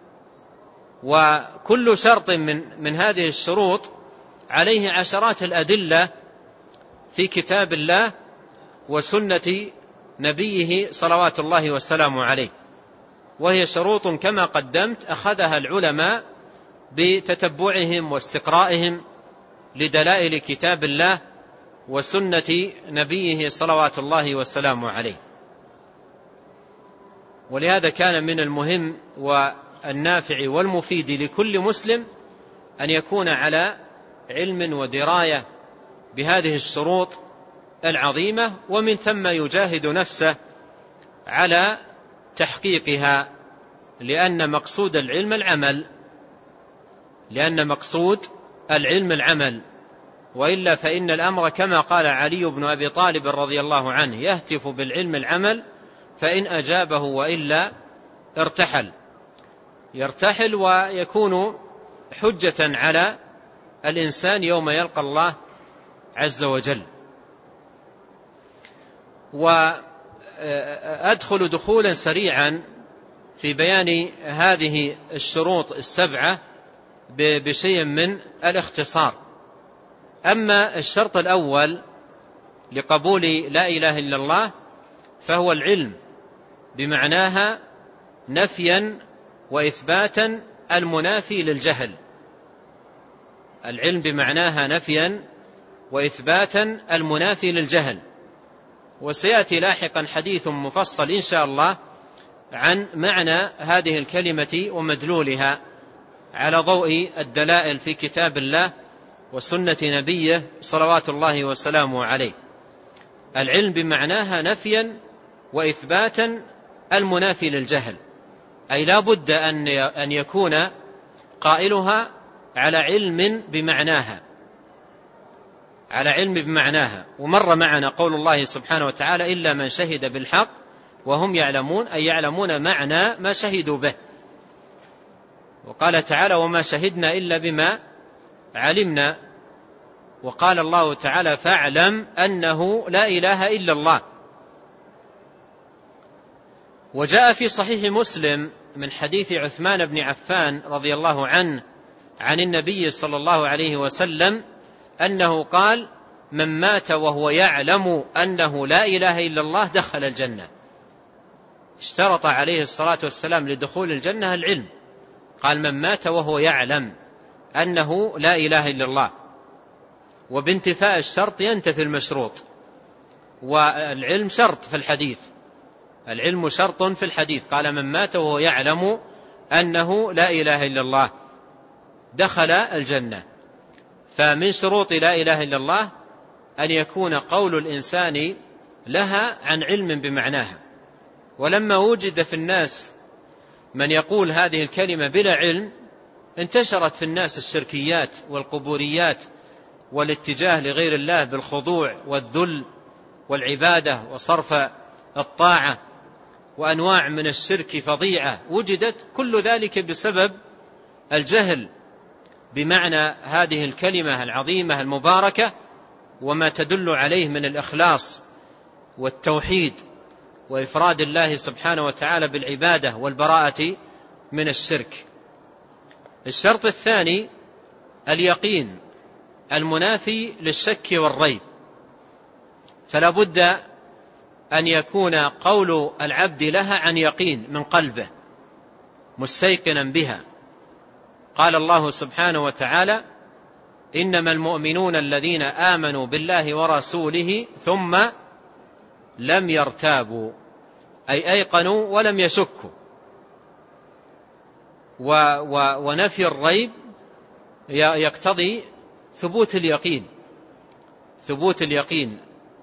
وكل شرط من, من هذه الشروط عليه عشرات الأدلة في كتاب الله وسنة نبيه صلوات الله والسلام عليه، وهي شروط كما قدمت أخذها العلماء بتتبعهم واستقرائهم لدلائل كتاب الله وسنة نبيه صلوات الله والسلام عليه. ولهذا كان من المهم والنافع والمفيد لكل مسلم أن يكون على علم ودراية بهذه الشروط العظيمة، ومن ثم يجاهد نفسه على تحقيقها، لأن مقصود العلم العمل لأن مقصود العلم العمل وإلا فإن الأمر كما قال علي بن أبي طالب رضي الله عنه: يهتف بالعلم العمل فإن أجابه وإلا ارتحل. يرتحل ويكون حجة على الإنسان يوم يلقى الله عز وجل. وأدخل دخولا سريعا في بيان هذه الشروط السبعة بشيء من الاختصار. أما الشرط الأول لقبول لا إله إلا الله فهو العلم بمعناها نفيا وإثباتا المنافي للجهل. العلم بمعناها نفيا وإثباتا المنافي للجهل. وسيأتي لاحقا حديث مفصل إن شاء الله عن معنى هذه الكلمة ومدلولها على ضوء الدلائل في كتاب الله وسنة نبيه صلوات الله وسلامه عليه. العلم بمعناها نفيا وإثباتا المنافي للجهل، أي لا بد أن يكون قائلها على علم بمعناها على علم بمعناها. ومر معنا قول الله سبحانه وتعالى: إلا من شهد بالحق وهم يعلمون، أي يعلمون معنى ما شهدوا به. وقال تعالى: وما شهدنا إلا بما علمنا. وقال الله تعالى: فاعلم أنه لا إله إلا الله. وجاء في صحيح مسلم من حديث عثمان بن عفان رضي الله عنه عن النبي صلى الله عليه وسلم أنه قال: من مات وهو يعلم أنه لا إله إلا الله دخل الجنة. اشترط عليه الصلاة والسلام لدخول الجنة العلم، قال: من مات وهو يعلم أنه لا إله إلا الله. وبانتفاء الشرط ينتفي المشروط، والعلم شرط في الحديث العلم شرط في الحديث قال: من مات وهو يعلم أنه لا إله إلا الله دخل الجنة. فمن شروط لا إله إلا الله أن يكون قول الإنسان لها عن علم بمعناها. ولما وجد في الناس من يقول هذه الكلمة بلا علم انتشرت في الناس الشركيات والقبوريات والاتجاه لغير الله بالخضوع والذل والعبادة وصرف الطاعة وأنواع من الشرك فظيعة وجدت، كل ذلك بسبب الجهل بمعنى هذه الكلمة العظيمة المباركة وما تدل عليه من الإخلاص والتوحيد وإفراد الله سبحانه وتعالى بالعبادة والبراءة من الشرك. الشرط الثاني اليقين المنافي للشك والريب، فلا بد أن يكون قول العبد لها عن يقين من قلبه مستيقنا بها. قال الله سبحانه وتعالى: إنما المؤمنون الذين آمنوا بالله ورسوله ثم لم يرتابوا، أي أيقنوا ولم يشكوا. ونفي الريب يقتضي ثبوت اليقين ثبوت اليقين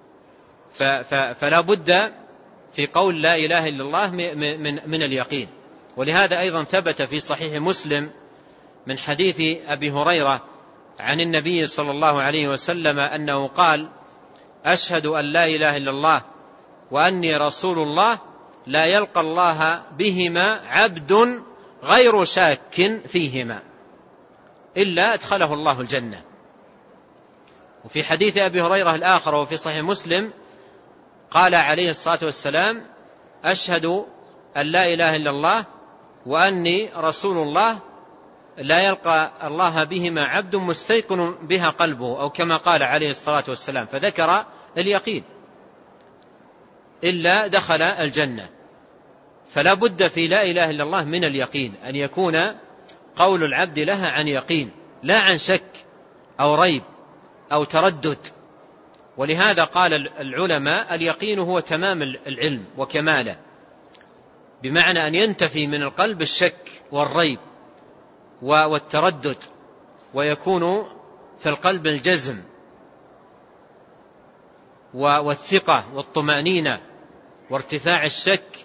فلا بد في قول لا إله إلا الله من, من اليقين. ولهذا أيضا ثبت في صحيح مسلم من حديث أبي هريرة عن النبي صلى الله عليه وسلم أنه قال: أشهد أن لا إله إلا الله وأني رسول الله لا يلقى الله بهما عبد غير شاك فيهما إلا أدخله الله الجنة. وفي حديث أبي هريرة الآخر وفي صحيح مسلم قال عليه الصلاة والسلام: أشهد أن لا إله إلا الله وأني رسول الله لا يلقى الله بهما عبد مستيقن بها قلبه، أو كما قال عليه الصلاة والسلام، فذكر اليقين إلا دخل الجنة. فلا بد في لا إله إلا الله من اليقين، أن يكون قول العبد لها عن يقين لا عن شك أو ريب أو تردد. ولهذا قال العلماء: اليقين هو تمام العلم وكماله، بمعنى أن ينتفي من القلب الشك والريب والتردد، ويكون في القلب الجزم والثقة والطمأنينة وارتفاع الشك.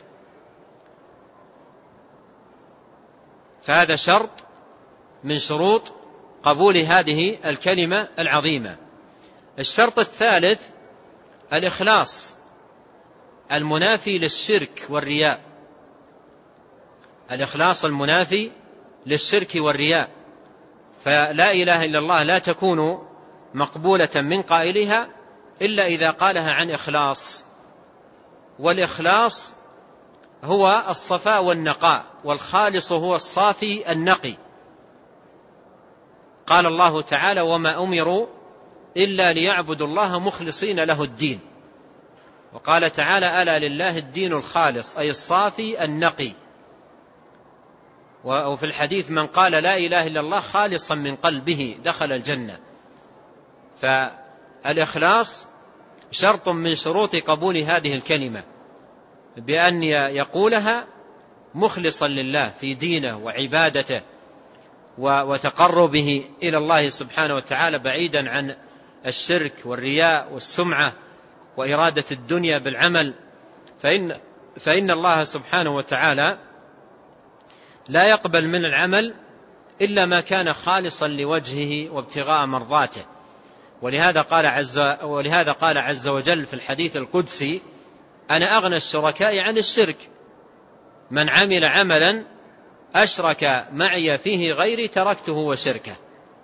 فهذا شرط من شروط قبول هذه الكلمة العظيمة. الشرط الثالث الإخلاص المنافي للشرك والرياء، الإخلاص المنافي للشرك والرياء. فلا إله إلا الله لا تكون مقبولة من قائلها إلا إذا قالها عن إخلاص. والإخلاص هو الصفاء والنقاء، والخالص هو الصافي النقي. قال الله تعالى: وما أمروا إلا ليعبدوا الله مخلصين له الدين. وقال تعالى: ألا لله الدين الخالص، أي الصافي النقي. وفي الحديث: من قال لا إله إلا الله خالصا من قلبه دخل الجنة. فالإخلاص شرط من شروط قبول هذه الكلمة، بأن يقولها مخلصا لله في دينه وعبادته وتقربه إلى الله سبحانه وتعالى، بعيدا عن الشرك والرياء والسمعة وإرادة الدنيا بالعمل. فإن, فإن الله سبحانه وتعالى لا يقبل من العمل إلا ما كان خالصا لوجهه وابتغاء مرضاته. ولهذا قال عز, ولهذا قال عز وجل في الحديث القدسي: أنا أغنى الشركاء عن الشرك، من عمل عملا أشرك معي فيه غيري تركته وشركه.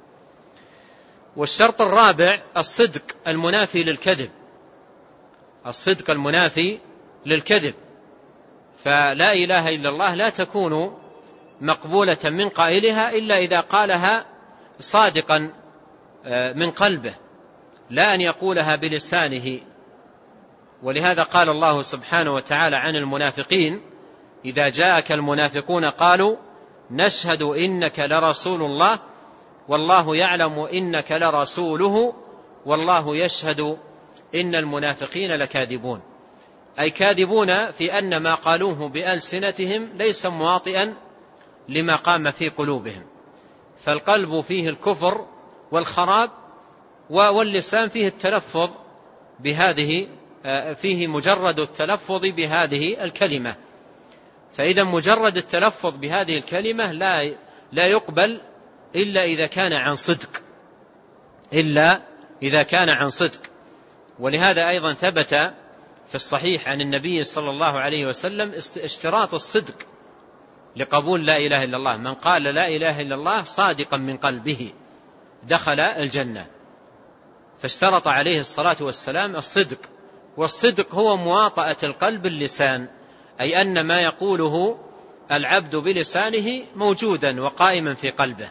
والشرط الرابع الصدق المنافي للكذب، الصدق المنافي للكذب. فلا إله إلا الله لا تكون مقبولة من قائلها إلا إذا قالها صادقا من قلبه، لا أن يقولها بلسانه. ولهذا قال الله سبحانه وتعالى عن المنافقين: إذا جاءك المنافقون قالوا نشهد إنك لرسول الله والله يعلم إنك لرسوله والله يشهد إن المنافقين لكاذبون. أي كاذبون في أن ما قالوه بألسنتهم ليس مواطئا لما قام في قلوبهم. فالقلب فيه الكفر والخراب، واللسان فيه التلفظ بهذه، فيه مجرد التلفظ بهذه الكلمة. فإذا مجرد التلفظ بهذه الكلمة لا لا يقبل إلا إذا كان عن صدق، إلا إذا كان عن صدق. ولهذا أيضا ثبت في الصحيح عن النبي صلى الله عليه وسلم اشتراط الصدق لقبول لا إله إلا الله: من قال لا إله إلا الله صادقا من قلبه دخل الجنة. فاشترط عليه الصلاة والسلام الصدق. والصدق هو مواطأة القلب اللسان، أي أن ما يقوله العبد بلسانه موجودا وقائما في قلبه.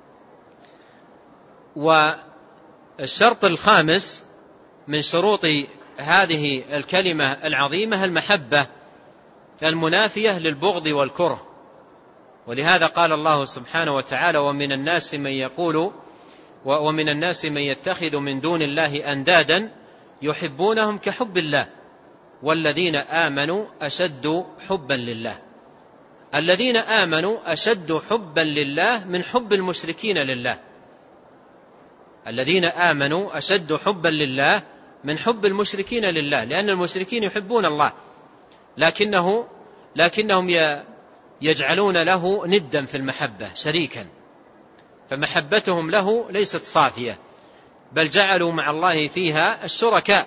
والشرط الخامس من شروط هذه الكلمة العظيمة المحبة المنافية للبغض والكره. ولهذا قال الله سبحانه وتعالى: ومن الناس من يقول ومن الناس من يتخذ من دون الله أندادا يحبونهم كحب الله والذين آمنوا أشد حبا لله. الذين آمنوا أشد حبا لله من حب المشركين لله. الذين آمنوا أشد حبا لله من حب المشركين لله، لأن المشركين يحبون الله لكنه لكنهم يجعلون له ندا في المحبة، شريكا، فمحبتهم له ليست صافية، بل جعلوا مع الله فيها الشركاء.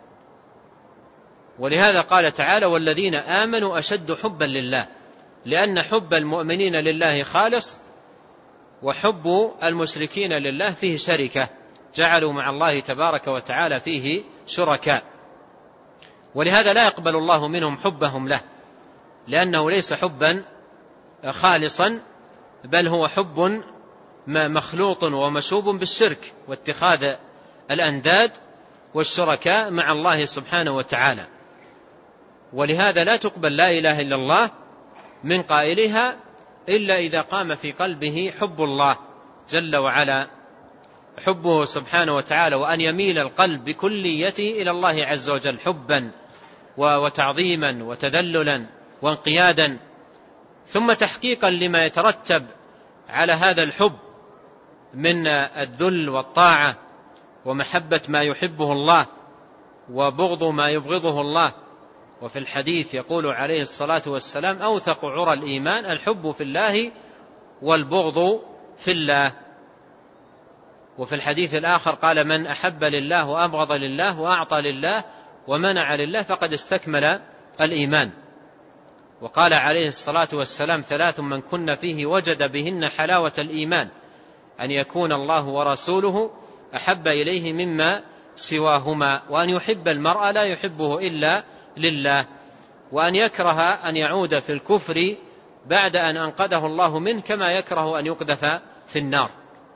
ولهذا قال تعالى: والذين آمنوا أشد حبا لله، لأن حب المؤمنين لله خالص، وحب المشركين لله فيه شركة، جعلوا مع الله تبارك وتعالى فيه شركاء. ولهذا لا يقبل الله منهم حبهم له، لأنه ليس حبا خالصا، بل هو حب مخلوط ومشوب بالشرك واتخاذ الأنداد والشركاء مع الله سبحانه وتعالى. ولهذا لا تقبل لا إله إلا الله من قائلها إلا إذا قام في قلبه حب الله جل وعلا، حبه سبحانه وتعالى، وأن يميل القلب بكليته إلى الله عز وجل حبا وتعظيما وتذللا وانقيادا، ثم تحقيقا لما يترتب على هذا الحب من الذل والطاعة ومحبة ما يحبه الله وبغض ما يبغضه الله. وفي الحديث يقول عليه الصلاة والسلام: أوثق عرى الإيمان الحب في الله والبغض في الله. وفي الحديث الآخر قال: من أحب لله وأبغض لله وأعطى لله ومنع لله فقد استكمل الإيمان. وقال عليه الصلاة والسلام: ثلاث من كن فيه وجد بهن حلاوة الإيمان: أن يكون الله ورسوله أحب إليه مما سواهما، وأن يحب المرء لا يحبه إلا لله، وأن يكره أن يعود في الكفر بعد أن أنقذه الله منه كما يكره أن يقذف في النار.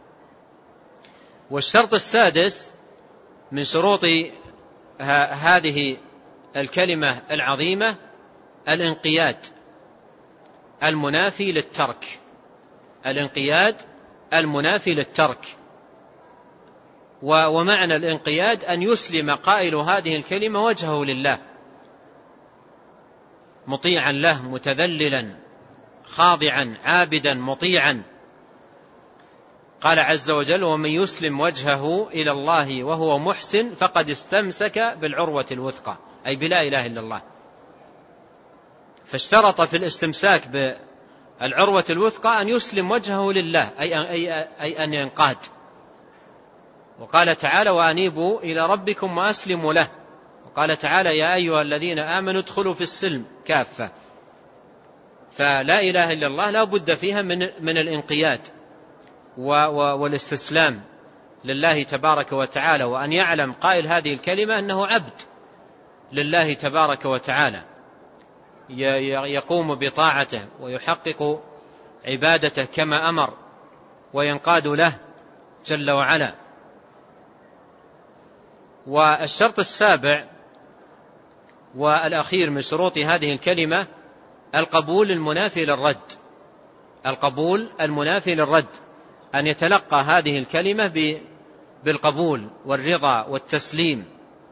والشرط السادس من شروط هذه الكلمة العظيمة الانقياد المنافي للترك. الانقياد المنافي للترك. ومعنى الانقياد أن يسلم قائل هذه الكلمة وجهه لله، مطيعا له، متذللا، خاضعا، عابدا، مطيعا. قال عز وجل: ومن يسلم وجهه إلى الله وهو محسن فقد استمسك بالعروة الوثقى، أي بلا إله إلا الله. فاشترط في الاستمساك بالعروة الوثقى أن يسلم وجهه لله، أي, أي, أي أن ينقاد. وقال تعالى: وأنيبوا إلى ربكم وأسلموا له. وقال تعالى: يا أيها الذين آمنوا ادخلوا في السلم كافة. فلا إله إلا الله لا بد فيها من, من الانقياد والاستسلام لله تبارك وتعالى، وأن يعلم قائل هذه الكلمة أنه عبد لله تبارك وتعالى، يقوم بطاعته ويحقق عبادته كما أمر وينقاد له جل وعلا. والشرط السابع والأخير من شروط هذه الكلمة القبول المنافي للرد. القبول المنافي للرد، أن يتلقى هذه الكلمة بالقبول والرضا والتسليم،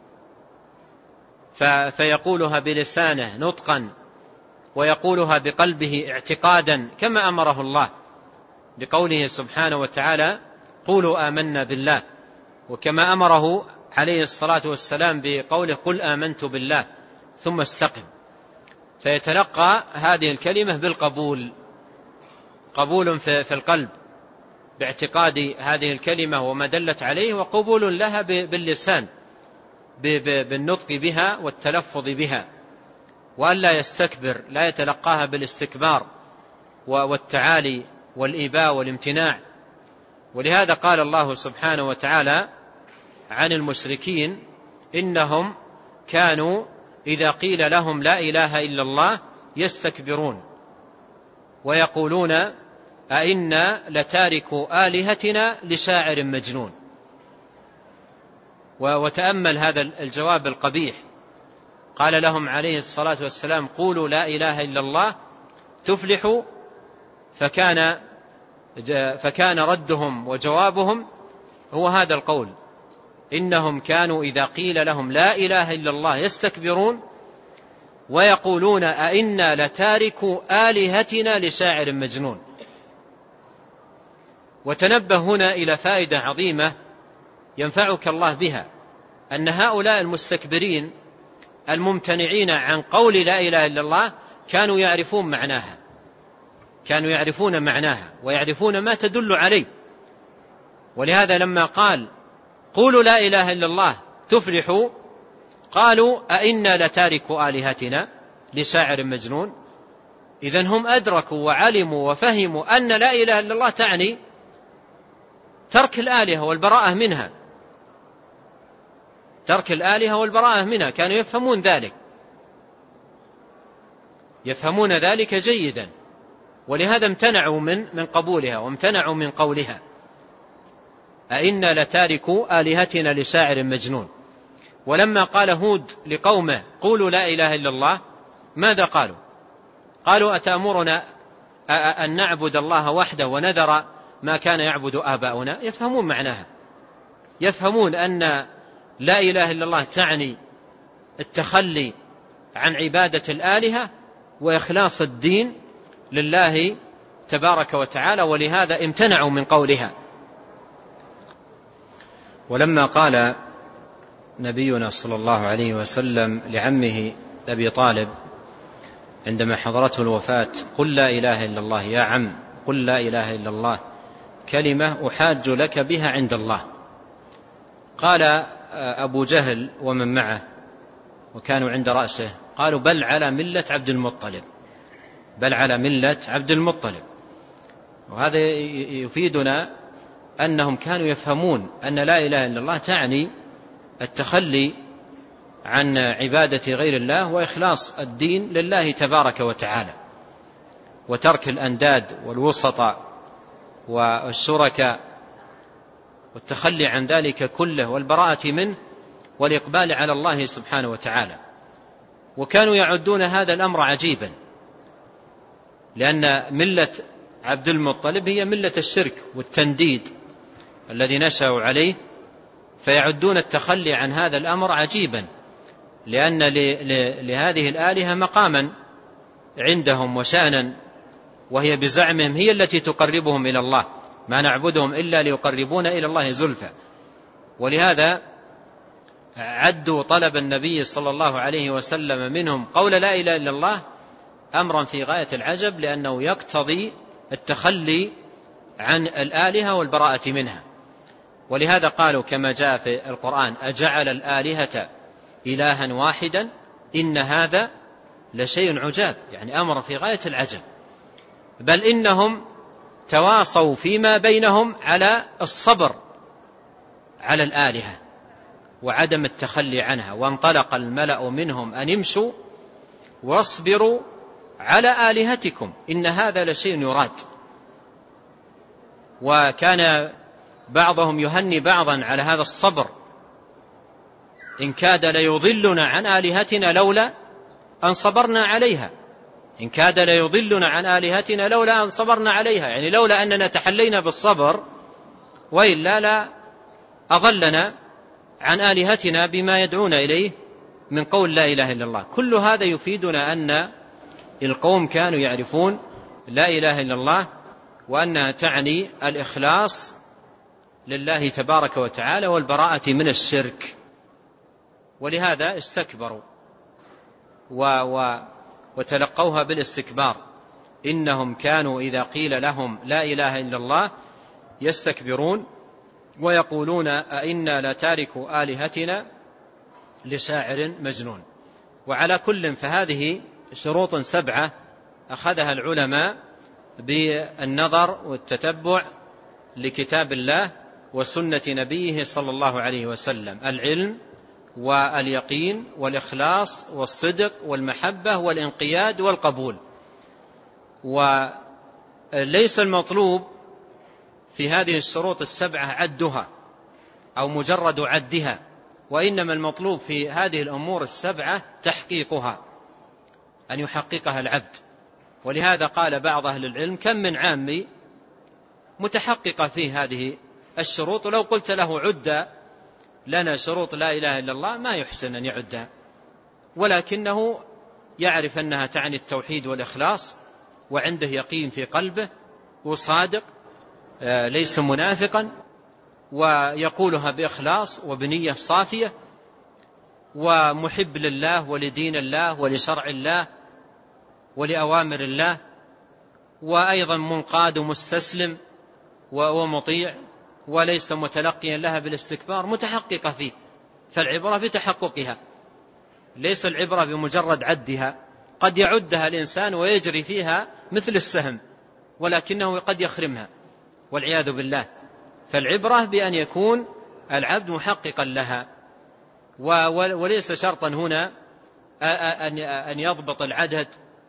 فيقولها بلسانه نطقا ويقولها بقلبه اعتقادا كما أمره الله بقوله سبحانه وتعالى: قولوا آمنا بالله، وكما أمره عليه الصلاة والسلام بقوله: قل آمنت بالله ثم استقم. فيتلقى هذه الكلمة بالقبول، قبول في القلب باعتقاد هذه الكلمة وما دلت عليه، وقبول لها باللسان بالنطق بها والتلفظ بها، وأن لا يستكبر، لا يتلقاها بالاستكبار والتعالي والإباء والامتناع. ولهذا قال الله سبحانه وتعالى عن المشركين: إنهم كانوا إذا قيل لهم لا إله إلا الله يستكبرون ويقولون أئنا لتاركو آلهتنا لشاعر مجنون. وتأمل هذا الجواب القبيح، قال لهم عليه الصلاة والسلام قولوا لا إله إلا الله تفلحوا، فكان فكان ردهم وجوابهم هو هذا القول: إنهم كانوا إذا قيل لهم لا إله إلا الله يستكبرون ويقولون أئنا لتاركو آلهتنا لشاعر مجنون. وتنبه هنا إلى فائدة عظيمة ينفعك الله بها، أن هؤلاء المستكبرين الممتنعين عن قول لا إله إلا الله كانوا يعرفون معناها، كانوا يعرفون معناها ويعرفون ما تدل عليه. ولهذا لما قال قولوا لا إله إلا الله تفلحوا قالوا أئنا لتاركوا آلهتنا لشاعر مجنون. إذن هم أدركوا وعلموا وفهموا أن لا إله إلا الله تعني ترك الآلهة والبراءة منها، ترك الآلهة والبراءة منها، كانوا يفهمون ذلك، يفهمون ذلك جيدا، ولهذا امتنعوا من من قبولها وامتنعوا من قولها أئنا لتاركوا آلهتنا لشاعر مجنون. ولما قال هود لقومه قولوا لا إله إلا الله ماذا قالوا؟ قالوا أتأمرنا أن نعبد الله وحده ونذر ما كان يعبد آباؤنا؟ يفهمون معناها، يفهمون أن لا إله إلا الله تعني التخلي عن عبادة الآلهة وإخلاص الدين لله تبارك وتعالى، ولهذا امتنعوا من قولها. ولما قال نبينا صلى الله عليه وسلم لعمه أبي طالب عندما حضرته الوفاة قل لا إله إلا الله يا عم، قل لا إله إلا الله كلمة أحاج لك بها عند الله، قال أبو جهل ومن معه وكانوا عند رأسه قالوا بل على ملة عبد المطلب، بل على ملة عبد المطلب. وهذا يفيدنا أنهم كانوا يفهمون أن لا إله إلا الله تعني التخلي عن عبادة غير الله وإخلاص الدين لله تبارك وتعالى، وترك الأنداد والوسطاء والشركاء والتخلي عن ذلك كله والبراءة منه والإقبال على الله سبحانه وتعالى. وكانوا يعدون هذا الأمر عجيبا، لأن ملة عبد المطلب هي ملة الشرك والتنديد الذي نشأوا عليه، فيعدون التخلي عن هذا الأمر عجيبا، لأن لهذه الآلهة مقاما عندهم وشأنا، وهي بزعمهم هي التي تقربهم إلى الله، ما نعبدهم إلا ليقربون إلى الله زلفى. ولهذا عدوا طلب النبي صلى الله عليه وسلم منهم قول لا إله إلا الله أمرا في غاية العجب، لأنه يقتضي التخلي عن الآلهة والبراءة منها. ولهذا قالوا كما جاء في القرآن أجعل الآلهة إلها واحدا إن هذا لشيء عجاب، يعني أمر في غاية العجب. بل إنهم تواصوا فيما بينهم على الصبر على الآلهة وعدم التخلي عنها، وانطلق الملأ منهم أن امشوا واصبروا على آلهتكم إن هذا لشيء يراد. وكان بعضهم يهني بعضا على هذا الصبر: إن كاد ليضلنا عن آلهتنا لولا أن صبرنا عليها، إن كاد ليضلنا عن آلهتنا لولا أن صبرنا عليها، يعني لولا أننا تحلينا بالصبر وإلا لا أضلنا عن آلهتنا بما يدعون إليه من قول لا إله إلا الله. كل هذا يفيدنا أن القوم كانوا يعرفون لا إله إلا الله وأنها تعني الإخلاص لله تبارك وتعالى والبراءة من الشرك، ولهذا استكبروا و و وتلقوها بالاستكبار. إنهم كانوا إذا قيل لهم لا إله إلا الله يستكبرون ويقولون أئنا لتاركوا آلهتنا لشاعر مجنون. وعلى كل فهذه شروط سبعة أخذها العلماء بالنظر والتتبع لكتاب الله وسنة نبيه صلى الله عليه وسلم: العلم واليقين والإخلاص والصدق والمحبة والانقياد والقبول. ليس المطلوب في هذه الشروط السبعة عدها أو مجرد عدها، وإنما المطلوب في هذه الأمور السبعة تحقيقها، أن يحققها العبد. ولهذا قال بعض أهل العلم: كم من عامي متحققة فيه هذه الشروط، ولو قلت له عد لنا شروط لا إله إلا الله ما يحسن أن يعدها، ولكنه يعرف أنها تعني التوحيد والإخلاص، وعنده يقين في قلبه وصادق ليس منافقا، ويقولها بإخلاص وبنية صافية، ومحب لله ولدين الله ولشرع الله ولأوامر الله، وأيضا منقاد ومستسلم ومطيع، وليس متلقيا لها بالاستكبار، متحققة فيه. فالعبرة بتحققها، ليس العبرة بمجرد عدها. قد يعدها الإنسان ويجري فيها مثل السهم، ولكنه قد يخرمها والعياذ بالله. فالعبرة بأن يكون العبد محققا لها، وليس شرطا هنا أن يضبط العدد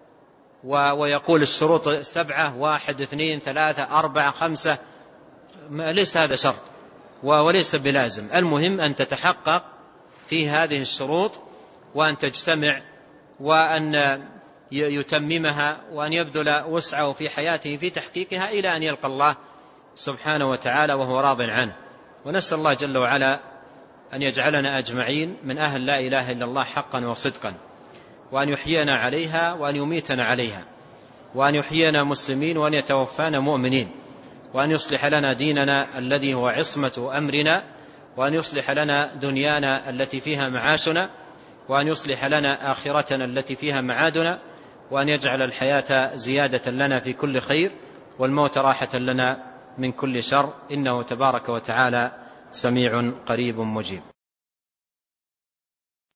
ويقول الشروط السبعة واحد اثنين ثلاثة أربعة خمسة، ليس هذا شرط وليس بلازم. المهم أن تتحقق في هذه الشروط، وأن تجتمع، وأن يتممها، وأن يبذل وسعه في حياته في تحقيقها إلى أن يلقى الله سبحانه وتعالى وهو راض عنه. ونسأل الله جل وعلا أن يجعلنا أجمعين من أهل لا إله إلا الله حقا وصدقا، وأن يحيينا عليها وأن يميتنا عليها، وأن يحيينا مسلمين وأن يتوفانا مؤمنين، وأن يصلح لنا ديننا الذي هو عصمة أمرنا، وأن يصلح لنا دنيانا التي فيها معاشنا، وأن يصلح لنا آخرتنا التي فيها معادنا، وأن يجعل الحياة زيادة لنا في كل خير، والموت راحة لنا من كل شر، إنه تبارك وتعالى سميع قريب مجيب.